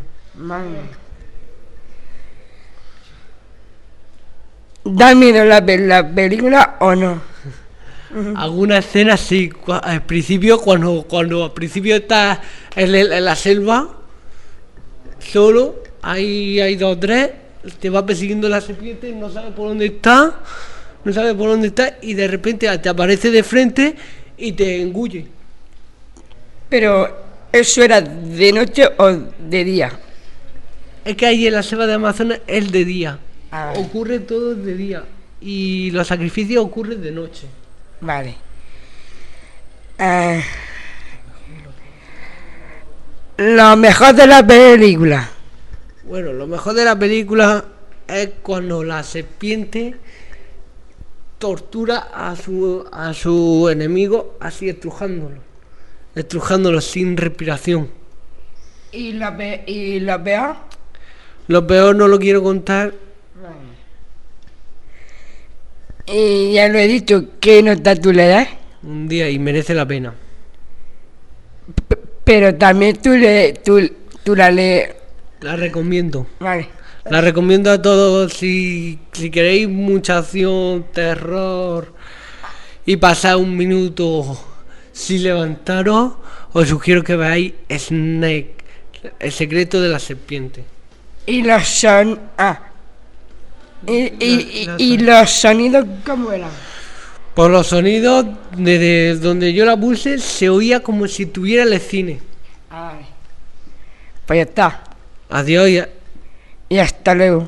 ¿Da miedo la película o no? Algunas escenas sí, al principio cuando al principio estás en la selva solo, hay 2 o 3, te va persiguiendo la serpiente, no sabes por dónde está y de repente te aparece de frente y te engulle. Pero ¿eso era de noche o de día? Es que ahí en la selva de Amazonas es de día. Ah. Ocurre todo de día y los sacrificios ocurren de noche. Vale. Lo mejor de la película. Bueno, lo mejor de la película es cuando la serpiente tortura a su enemigo así estrujándolo sin respiración. ¿Y lo peor? Lo peor no lo quiero contar. Y ya lo he dicho, ¿qué nota tú le das? Un día y merece la pena. Pero también tú la lees. La recomiendo. Vale. La recomiendo a todos si queréis mucha acción, terror y pasar un minuto sin levantaros, os sugiero que veáis Snake, el secreto de la serpiente. Y los son... ¿Y los sonidos cómo eran? Por los sonidos, desde donde yo la puse, se oía como si estuviera en el cine. Vale. Pues ya está. Adiós Y hasta luego.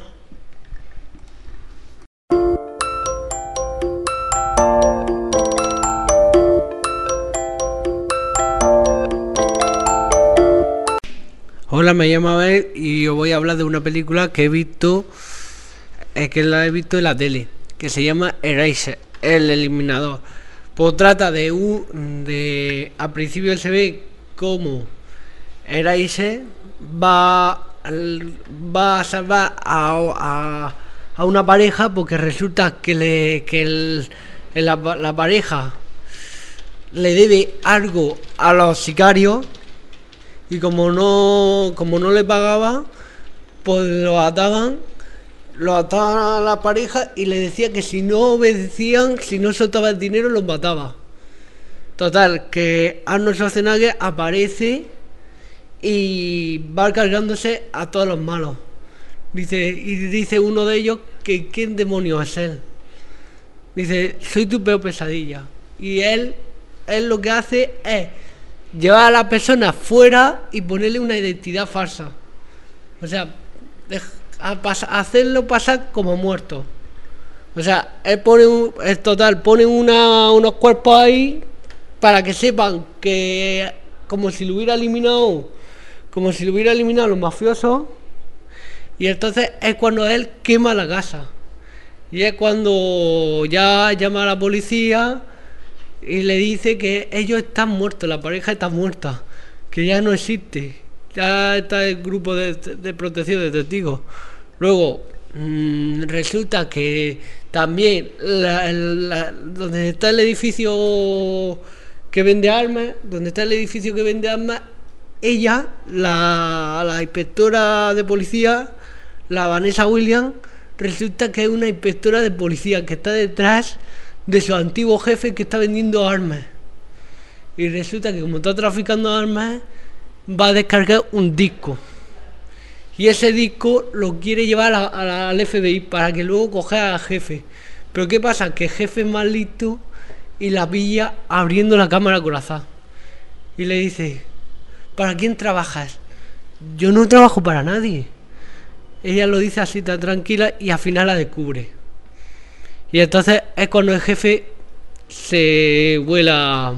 Hola, me llamo Abel y os voy a hablar de una película que he visto, la he visto en la tele, que se llama Eraser, el eliminador. Pues trata de al principio se ve como Eraser va a salvar a una pareja, porque resulta que la pareja le debe algo a los sicarios. Y como no le pagaba, pues lo ataban a la pareja y le decía que si no obedecían, si no soltaba el dinero, los mataba. Total, que Arnold Schwarzenegger aparece y va cargándose a todos los malos. Dice uno de ellos que ¿quién demonios es él? Dice, soy tu peor pesadilla. Y él lo que hace es llevar a la persona fuera y ponerle una identidad falsa. O sea, hacerlo pasar como muerto. O sea, él pone unos cuerpos ahí para que sepan que como si lo hubiera eliminado los mafiosos. Y entonces es cuando él quema la casa. Y es cuando ya llama a la policía y le dice que ellos están muertos, la pareja está muerta, que ya no existe, ya está el grupo de protección de testigos. Luego resulta que también donde está el edificio que vende armas, ella, la inspectora de policía, la Vanessa Williams, resulta que es una inspectora de policía que está detrás de su antiguo jefe que está vendiendo armas. Y resulta que como está traficando armas, va a descargar un disco. Y ese disco lo quiere llevar al FBI para que luego coja al jefe. Pero ¿qué pasa? Que el jefe es más listo y la pilla abriendo la cámara corazón. Y le dice, ¿para quién trabajas? Yo no trabajo para nadie. Ella lo dice así tan tranquila y al final la descubre. Y entonces es cuando el jefe se vuela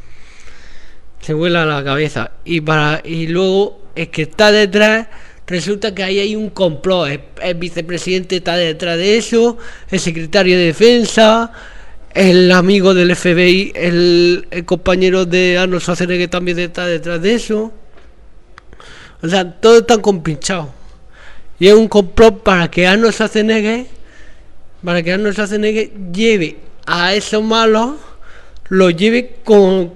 la cabeza. Y luego el que está detrás, resulta que ahí hay un complot. El vicepresidente está detrás de eso, el secretario de defensa, el amigo del FBI, el compañero de Arnold Schwarzenegger también está detrás de eso. O sea, todos están compinchados. Y es un complot para que Arnold Schwarzenegger lleve a esos malos, los lleve con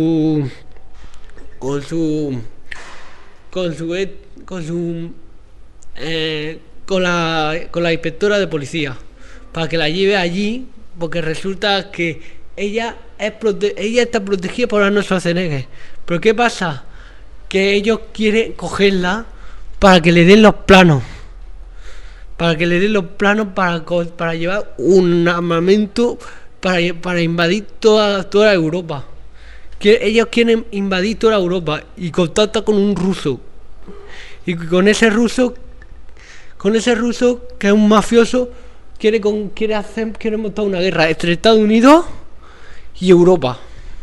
la inspectora de policía, para que la lleve allí, porque resulta que ella está protegida por Arnold Schwarzenegger. Pero ¿qué pasa? Que ellos quieren cogerla para que le den los planos. Para llevar un armamento para invadir toda Europa. Ellos quieren invadir toda Europa y contacta con un ruso. Y con ese ruso que es un mafioso, quiere montar una guerra entre Estados Unidos y Europa.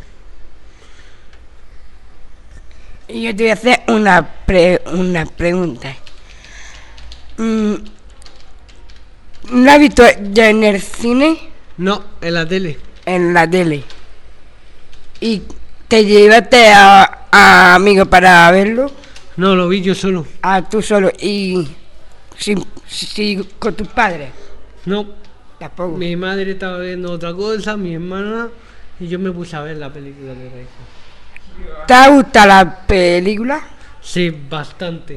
Y yo te voy a hacer una pregunta. ¿No has visto ya en el cine? No, en la tele. En la tele. ¿Y te llevaste a amigos para verlo? No, lo vi yo solo. Ah, tú solo. ¿Y si con tus padres? No. Tampoco. Mi madre estaba viendo otra cosa, mi hermana, y yo me puse a ver la película de Rey. ¿Te ha gustado la película? Sí, bastante.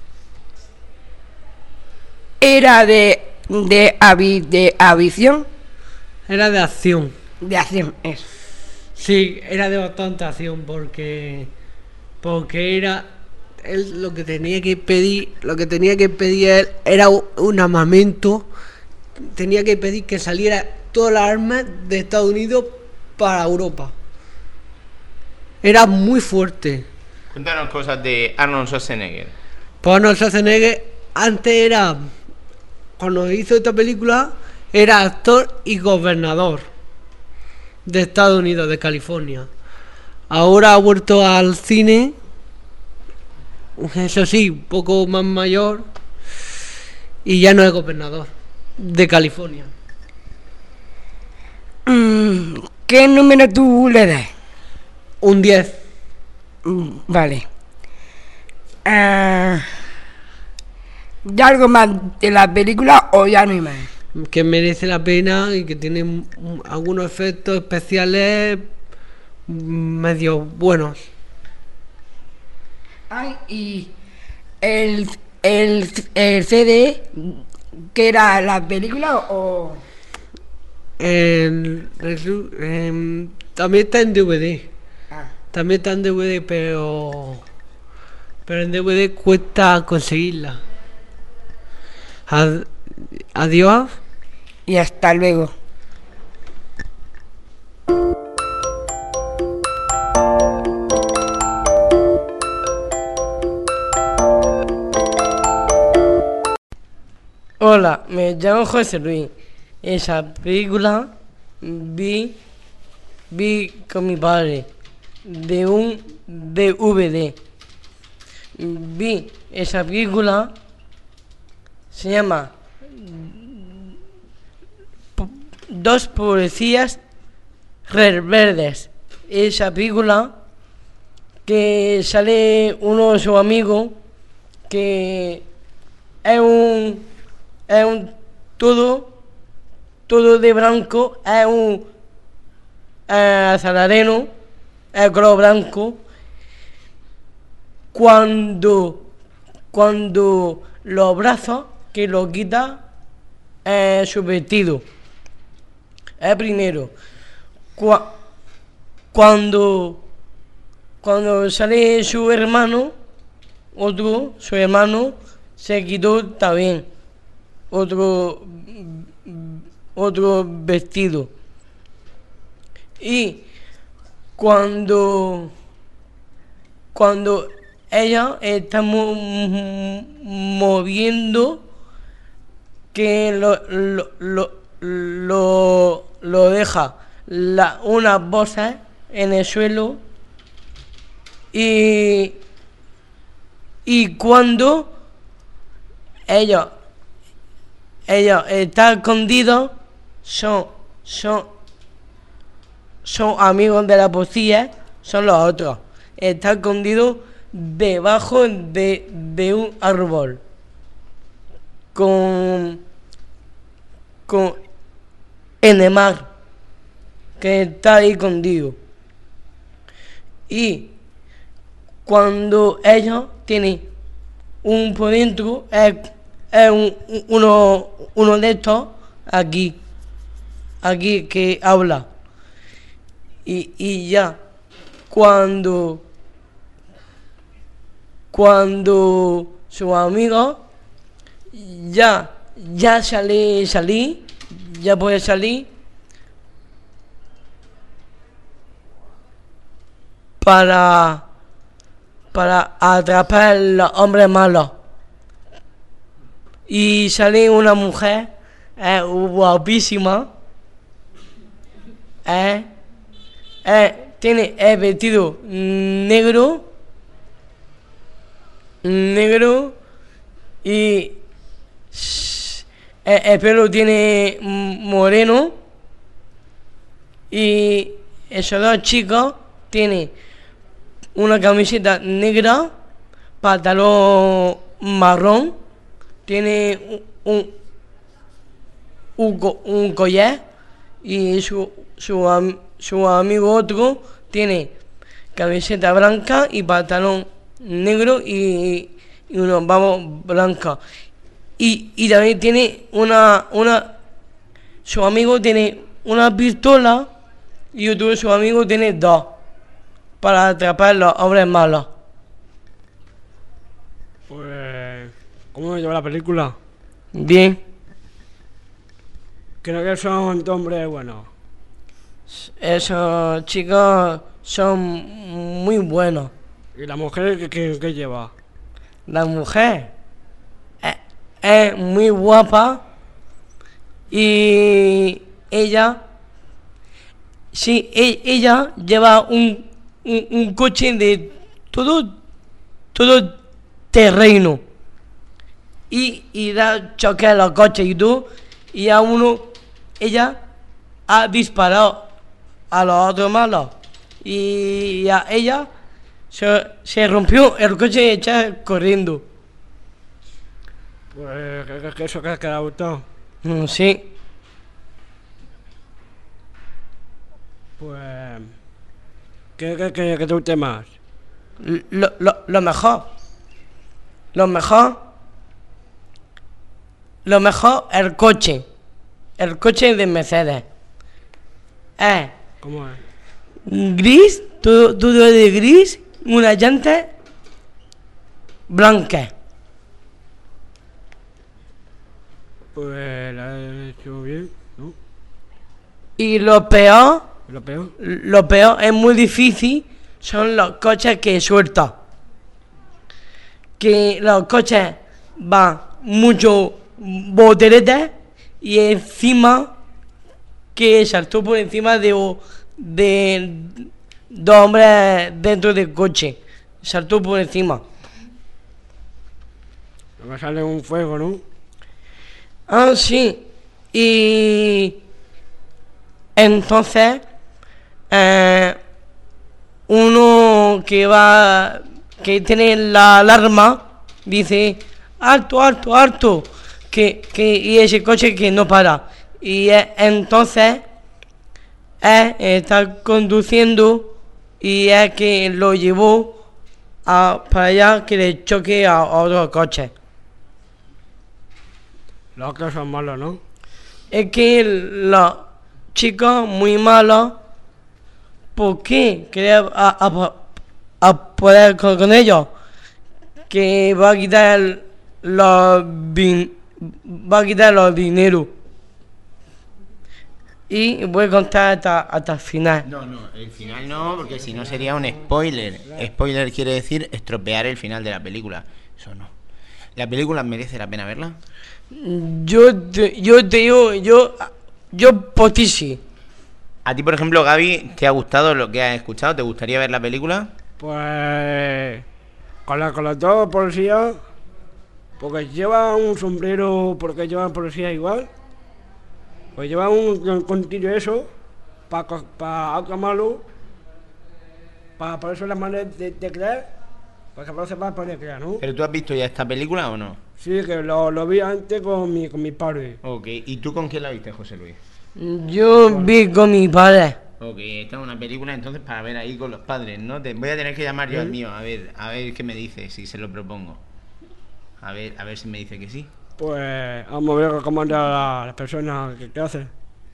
¿Era de aviación? Era de acción. De acción, eso. Sí, era de bastante acción porque era él lo que tenía que pedir él era un armamento. Tenía que pedir que saliera todas las armas de Estados Unidos para Europa. Era muy fuerte. Cuéntanos cosas de Arnold Schwarzenegger. Pues Arnold Schwarzenegger antes cuando hizo esta película, era actor y gobernador de Estados Unidos, de California. Ahora ha vuelto al cine, eso sí, un poco más mayor, y ya no es gobernador de California. ¿Qué número tú le das? Un 10. Vale. ¿Ya algo más de la película o ya no hay más? Que merece la pena y que tiene algunos efectos especiales medio buenos. Ay, y el CD, ¿qué era la película o...? También está en DVD. Ah. También está en DVD, pero en DVD cuesta conseguirla. Adiós. Y hasta luego. Hola, me llamo José Luis. Esa película vi con mi padre de un DVD. Vi esa película, se llama Dos policías verdes. Esa película que sale uno de sus amigos que es un todo de blanco, es un salareno, es color blanco. Cuando los brazos que lo quita su vestido. El primero. Cuando sale su hermano, su hermano se quitó también otro vestido. Y cuando ella está moviendo, que lo deja unas bolsas en el suelo, y cuando ella está escondida, son amigos de la policía, son los otros. Está escondido debajo de un árbol en el mar, que está ahí escondido. Y cuando ella tiene un por dentro, es uno de estos aquí que habla. Y ya cuando su amigo ya puede salir para atrapar a los hombres malos. Y sale una mujer guapísima, tiene el vestido negro y el pelo tiene moreno, y esos dos chicos tienen una camiseta negra, pantalón marrón, tiene un collar, y su amigo otro tiene camiseta blanca y pantalón negro y unos vamos blancos. Y también tiene su amigo tiene una pistola, y su amigo tiene dos, para atrapar a los hombres malos. Pues, ¿cómo lleva la película? Bien. Creo que son hombres buenos. Esos chicos son muy buenos. ¿Y la mujer qué lleva? La mujer es muy guapa, y ella lleva un coche de todo terreno, y da choque a los coches y todo, y ella ha disparado a los otros malos, y a ella se rompió el coche y echa corriendo. Pues que eso que ha quedado gustado. Sí. Pues ¿qué te guste más? Lo mejor el coche de Mercedes es ¿Cómo es? gris, todo de gris, una llanta blanca. Pues la he hecho bien, ¿no? Y lo peor ¿Lo peor? es muy difícil, son los coches que sueltan. Que los coches van mucho volteretas, y encima que saltó por encima de dos hombres dentro del coche. Saltó por encima. Me sale un fuego, ¿no? Ah, sí. Y entonces uno que tiene la alarma dice alto, y ese coche que no para, y entonces está conduciendo, y es que lo llevó para allá, que le choque a otro coche. Los otros son malos, ¿no? Es que chico muy malo. ¿Por qué quería a poder con ellos? Que va a quitar va a quitar los dineros. Y voy a contar hasta el final. No, el final no, porque si no sería un spoiler. Spoiler quiere decir estropear el final de la película. Eso no. ¿La película merece la pena verla? Yo te digo, yo por ti sí. ¿A ti, por ejemplo, Gaby, te ha gustado lo que has escuchado? ¿Te gustaría ver la película? Pues con los dos policías, porque llevan un sombrero, porque llevan policía igual, pues llevan un contillo eso, para aclamarlo, para ponerse las manos de creer, para que no se va a poner creer, ¿no? ¿Pero tú has visto ya esta película o no? Sí, que lo vi antes con mi padre. Ok, ¿y tú con quién la viste, José Luis? Yo vi con mi padre. Ok, esta es una película entonces para ver ahí con los padres, ¿no? Voy a tener que llamar yo al mío, a ver qué me dice, si se lo propongo. A ver si me dice que sí. Pues vamos a ver cómo anda las personas que hacen.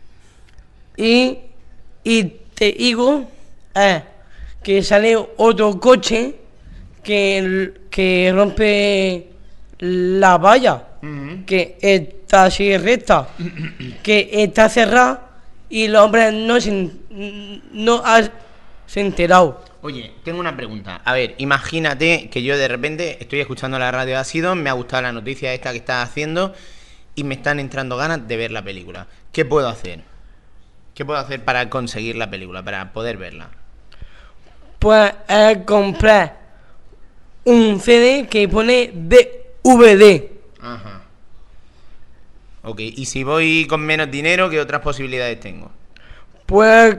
Y te digo que sale otro coche que rompe la valla, que está así recta, que está cerrada y los hombres no se enterado. Oye, tengo una pregunta. A ver, imagínate que yo de repente estoy escuchando la radio de Ácido, me ha gustado la noticia esta que estás haciendo y me están entrando ganas de ver la película. ¿Qué puedo hacer? ¿Qué puedo hacer para conseguir la película, para poder verla? Pues comprar un CD que pone DVD. Ajá. Ok, y si voy con menos dinero, ¿qué otras posibilidades tengo? Pues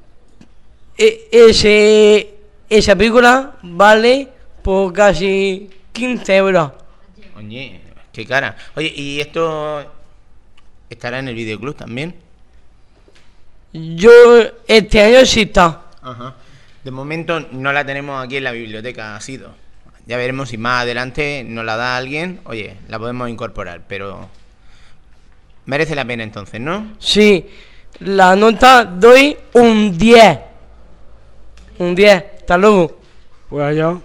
esa película vale por casi 15 euros. Oye, qué cara. Oye, ¿y esto estará en el videoclub también? Yo este año sí está. Ajá. De momento no la tenemos aquí en la biblioteca, ha sido. Ya veremos si más adelante nos la da alguien. Oye, la podemos incorporar, pero merece la pena entonces, ¿no? Sí, la nota doy un 10. Un 10, hasta luego. Pues allá.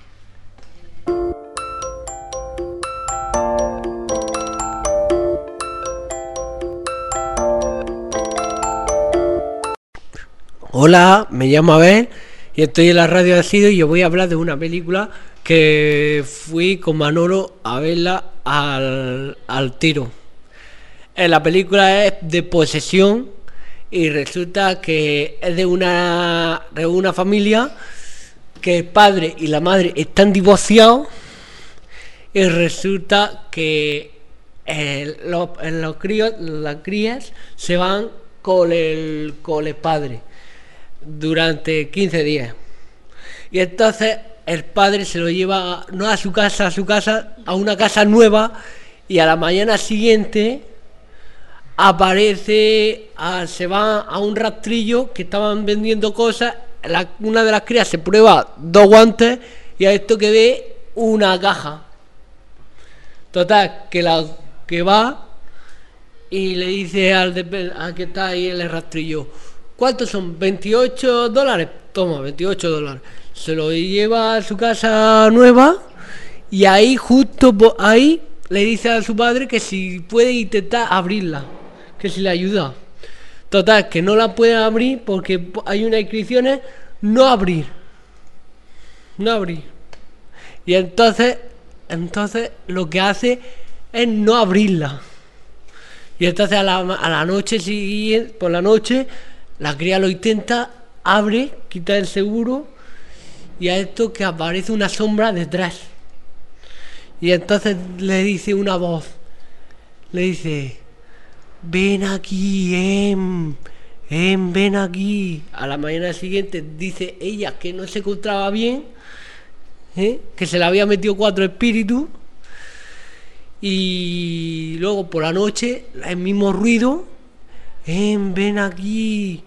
Hola, me llamo Abel y estoy en la radio de Ácido y os voy a hablar de una película que fui con Manolo a verla al tiro. La película es de posesión y resulta que es de una familia que el padre y la madre están divorciados y resulta que las crías se van con el padre durante 15 días y entonces el padre se lo lleva no a su casa, a una casa nueva y a la mañana siguiente aparece, se va a un rastrillo que estaban vendiendo cosas, una de las crías se prueba 2 guantes y a esto que ve una caja. Total, que va y le dice al que está ahí en el rastrillo, ¿cuántos son? $28. Toma, $28. Se lo lleva a su casa nueva y ahí, justo ahí, le dice a su padre que si puede intentar abrirla, que si le ayuda. Total, que no la puede abrir porque hay unas inscripciones, no abrir. Y entonces lo que hace es no abrirla. Y entonces a la noche siguiente, por la noche, la cría lo intenta, abre, quita el seguro y a esto que aparece una sombra detrás. Y entonces le dice una voz, le dice, ven aquí, ven aquí. A la mañana siguiente dice ella que no se encontraba bien, que se le había metido 4 espíritus. Y luego por la noche el mismo ruido, ven aquí.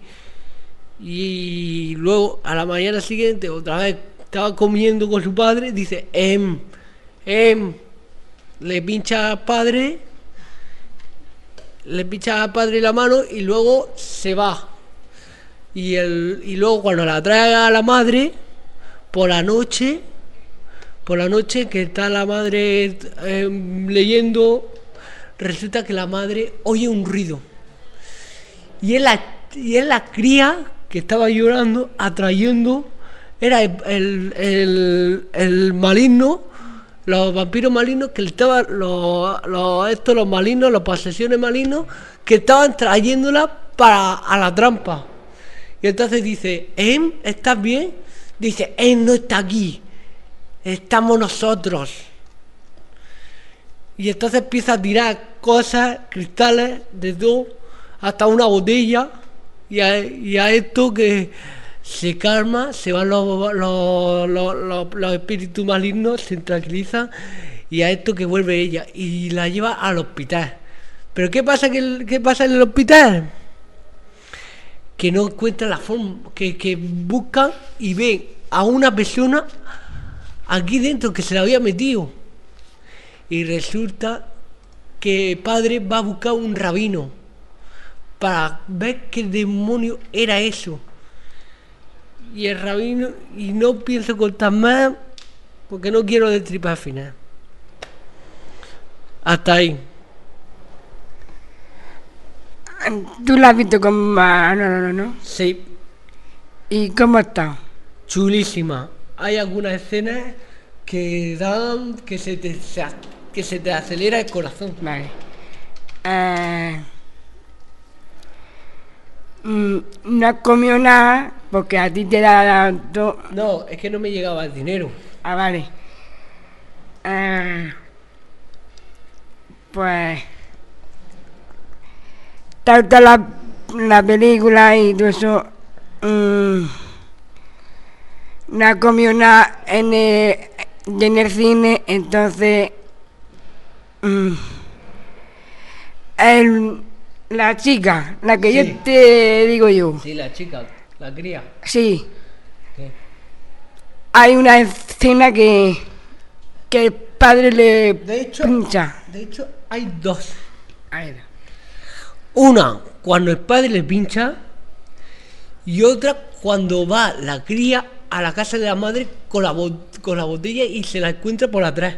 Y luego a la mañana siguiente otra vez estaba comiendo con su padre, dice le pincha al padre le pincha al padre la mano y luego se va. Y luego cuando la trae a la madre, por la noche que está la madre leyendo, resulta que la madre oye un ruido. Y es la cría que estaba llorando, atrayendo, era el maligno, los vampiros malignos que estaban, los malignos, los posesiones malignos, que estaban trayéndola a la trampa. Y entonces dice, ¿estás bien? Dice, no está aquí, estamos nosotros. Y entonces empieza a tirar cosas, cristales, de todo, hasta una botella, y a esto que se calma, se van los espíritus malignos, se tranquilizan, y a esto que vuelve ella, y la lleva al hospital. ¿Pero qué pasa en el hospital? Que no encuentran la forma, que buscan y ven a una persona aquí dentro que se la había metido. Y resulta que el padre va a buscar un rabino para ver qué demonio era eso. Y el rabino, y no pienso contar más porque no quiero destripar al final. Hasta ahí. ¿Tú la has visto con Manolo, no? Sí. ¿Y cómo está? Chulísima. Hay algunas escenas que dan que se te acelera el corazón. Vale. No comió nada porque a ti te da todo. No, es que no me llegaba el dinero. Ah, vale. Pues tanto la película y todo eso, no comió nada en el cine, entonces la chica, la que Sí. yo te digo yo, Sí, la chica, la cría. sí, ¿Qué? hay una escena que el padre le De hecho, pincha. hay dos. A ver. Una, cuando el padre le pincha, y otra, cuando va la cría a la casa de la madre con la botella y se la encuentra por atrás.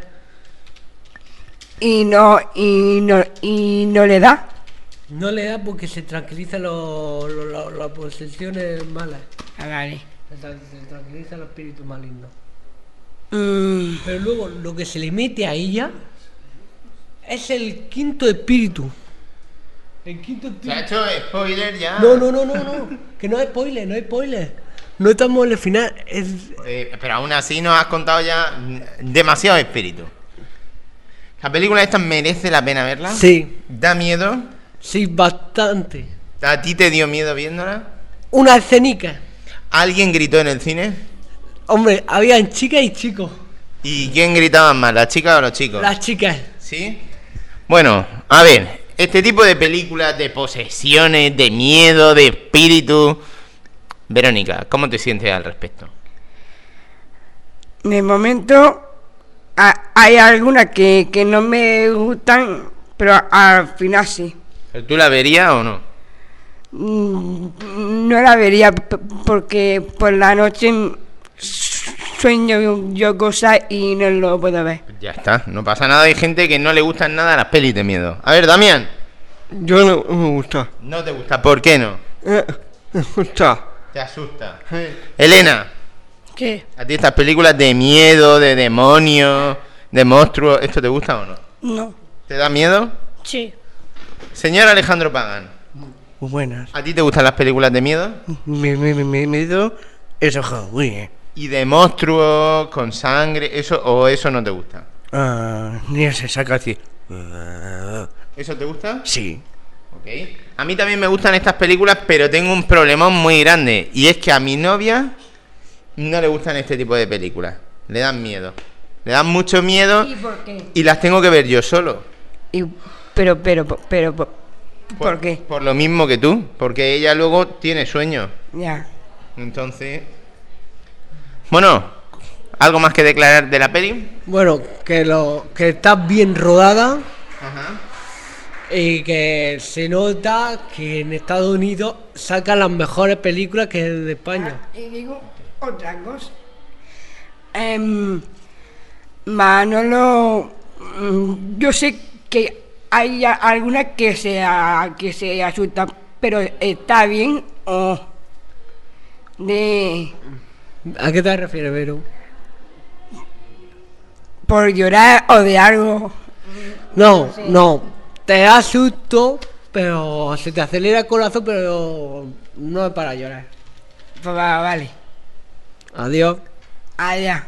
Y no le da. No le da porque se tranquilizan las posesiones malas. Ah, vale. Se tranquilizan los espíritus malignos. Mm, Pero luego lo que se le mete a ella es el quinto espíritu. El quinto Se ha espíritu. hecho spoiler ya. No. Que no es spoiler. No estamos en el final. Pero aún así nos has contado ya demasiado espíritu. ¿La película esta merece la pena verla? Sí, ¿Da miedo? sí, bastante. ¿A ti te dio miedo viéndola? Una escenica. ¿Alguien gritó en el cine? Hombre, habían chicas y chicos. ¿Y quién gritaba más, las chicas o los chicos? Las chicas. ¿Sí? Bueno, a ver, este tipo de películas de posesiones, de miedo, de espíritu... Verónica, ¿cómo te sientes al respecto? de momento hay algunas que no me gustan, pero al final sí. ¿Pero tú la verías o no? No la vería porque por la noche sueño yo cosas y no lo puedo ver. Ya está, no pasa nada, hay gente que no le gustan nada las pelis de miedo. A ver, Damián. Yo no me gusta. No te gusta, ¿por qué no? Me gusta. Te asusta. Elena, ¿Qué? ¿a ti estas películas de miedo, de demonios, de monstruos, esto te gusta o no? No. ¿Te da miedo? Sí. Señor Alejandro Pagán, Buenas. ¿a ti te gustan las películas de miedo? Miedo es Halloween. ¿Y de monstruos con sangre, eso o eso no te gusta? Ni se saca así. ¿Eso te gusta? Sí. Ok. A mí también me gustan estas películas, pero tengo un problemón muy grande. Y es que a mi novia no le gustan este tipo de películas. Le dan miedo. Le dan mucho miedo ¿Y por qué? y las tengo que ver yo solo. Pero, ¿por qué? Por lo mismo que tú. Porque ella luego tiene sueño. Ya. Entonces... Bueno, ¿algo más que declarar de la peli? Bueno, que está bien rodada, Ajá. Y que se nota que en Estados Unidos sacan las mejores películas que en España. Y digo otra cosa. Manolo, yo sé que hay algunas que se asustan, pero está bien o de ¿A qué te refieres, Vero? por llorar o de algo. No, te da susto, pero se te acelera el corazón, pero no es para llorar. Pues vale, Adiós. allá.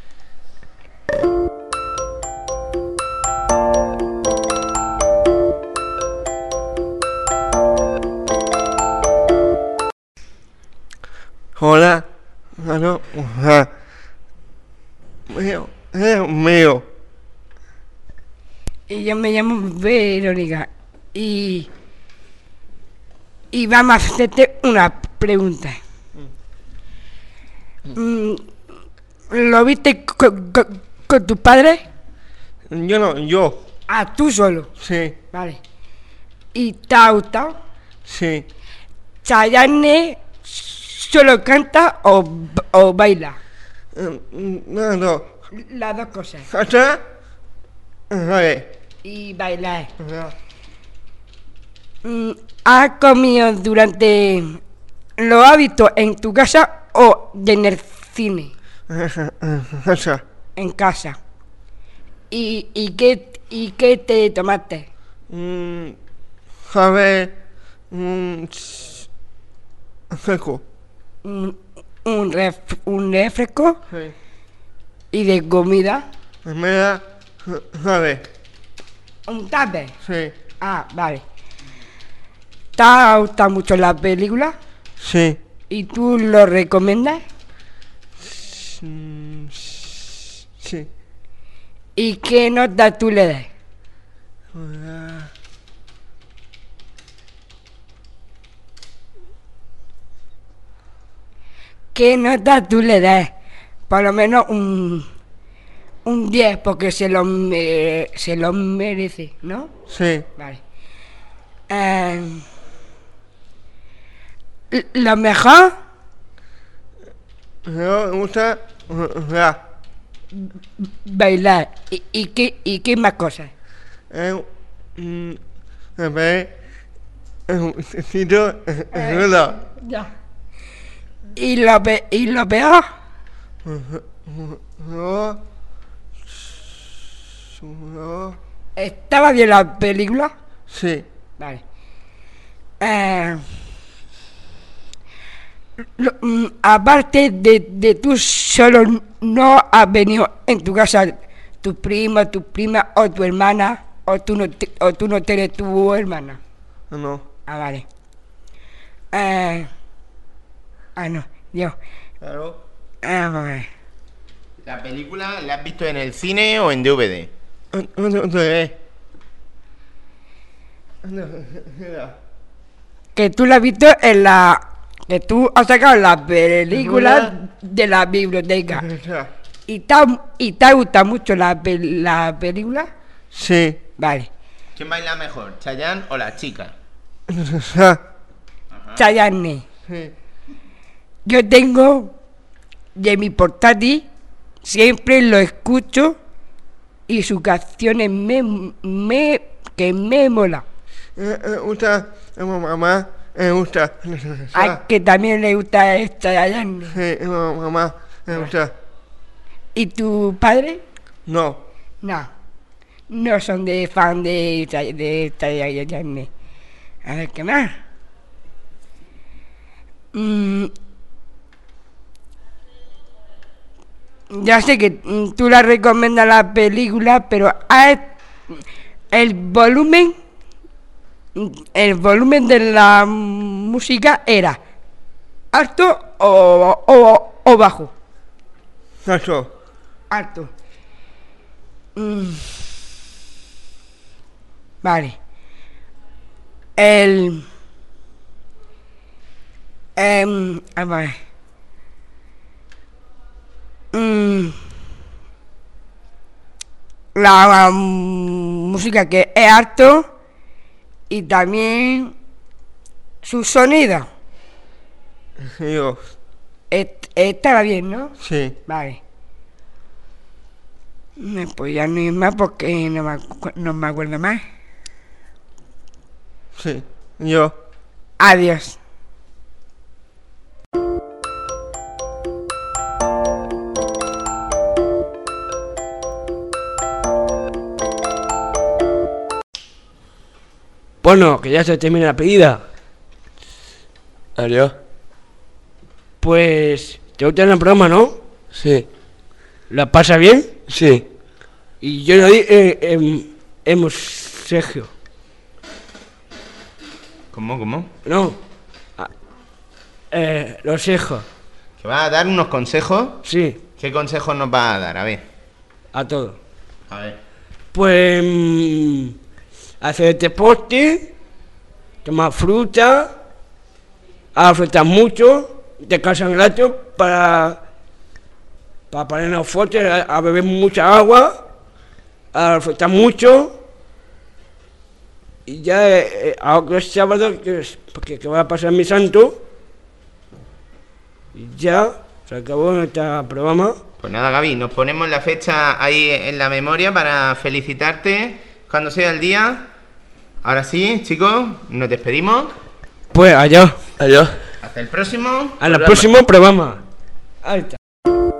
Hola. Aló. Mío. Y yo me llamo Verónica y vamos a hacerte una pregunta. ¿Lo viste con tu padre? Yo no, yo. Ah, tú solo. Sí, Vale. ¿Y te ha gustado? sí. ¿Chayanne solo canta o baila? No. Las dos cosas. ¿Hasta? Vale. Y bailar. ¿Has comido durante los hábitos en tu casa o en el cine? Hasta. En casa. ¿Y qué te tomaste? A ver. Seco. Un refresco Sí. y de comida. Me da. A ver. Un tupper. Sí. Ah, vale. ¿Te ha gustado mucho la película? Sí. ¿Y tú lo recomiendas? Sí. ¿Y qué nota tú le das? ¿Qué nota tú le das? Por lo menos un 10, porque se lo merece, ¿no? Sí. Vale. Lo mejor, Me gusta. bailar. ¿Y qué más cosas? A ver. Un sitio. Ya. ¿Y lo peor? ¿Estaba bien la película? Sí. Vale. Aparte de tú solo, ¿no has venido en tu casa tu prima o tu hermana? ¿O tú no tienes tu hermana? No. Ah, vale. No, yo. Claro. Vale. ¿La película la has visto en el cine o en DVD? Que tú la has visto que tú has sacado la película de la biblioteca. ¿Y te gusta mucho la película? Sí. Vale. ¿Quién baila mejor, Chayanne o la chica? Chayanne. Sí. Yo tengo de mi portátil, siempre lo escucho y sus canciones me mola. Me gusta. Mamá. Me gusta. A que también le gusta esta Chayanne. Sí, mamá. Me gusta. ¿Y tu padre? No. No son de fan de Chayanne. A ver, ¿qué más? Ya sé que tú la recomiendas la película, pero el volumen de la música era alto o bajo. Alto. Alto. Vale. A ver. La música que es alto y también su sonido. Dios. Estaba bien, ¿no? Sí. Vale. Pues ya no hay más porque no me acuerdo más. Sí. Yo. Adiós. Bueno, que ya se termina la pedida. Adiós. Pues te gusta el programa, ¿no? Sí. ¿La pasa bien? Sí. Y yo lo di hemos Sergio. ¿Cómo? No. Los hijos. ¿Que va a dar unos consejos? Sí, ¿Qué consejos nos va a dar? A ver. a todos. A ver. Pues hacer deporte, tomar fruta, a frutar mucho, descansar un rato para ponernos fuertes, a beber mucha agua, a frutar mucho. Y ya ahora es sábado, que va a pasar mi santo, y ya se acabó nuestro programa. Pues nada, Gaby, nos ponemos la fecha ahí en la memoria para felicitarte cuando sea el día. Ahora sí, chicos, nos despedimos. Pues adiós. Adiós. Hasta el próximo. Al próximo programa. Ahí está.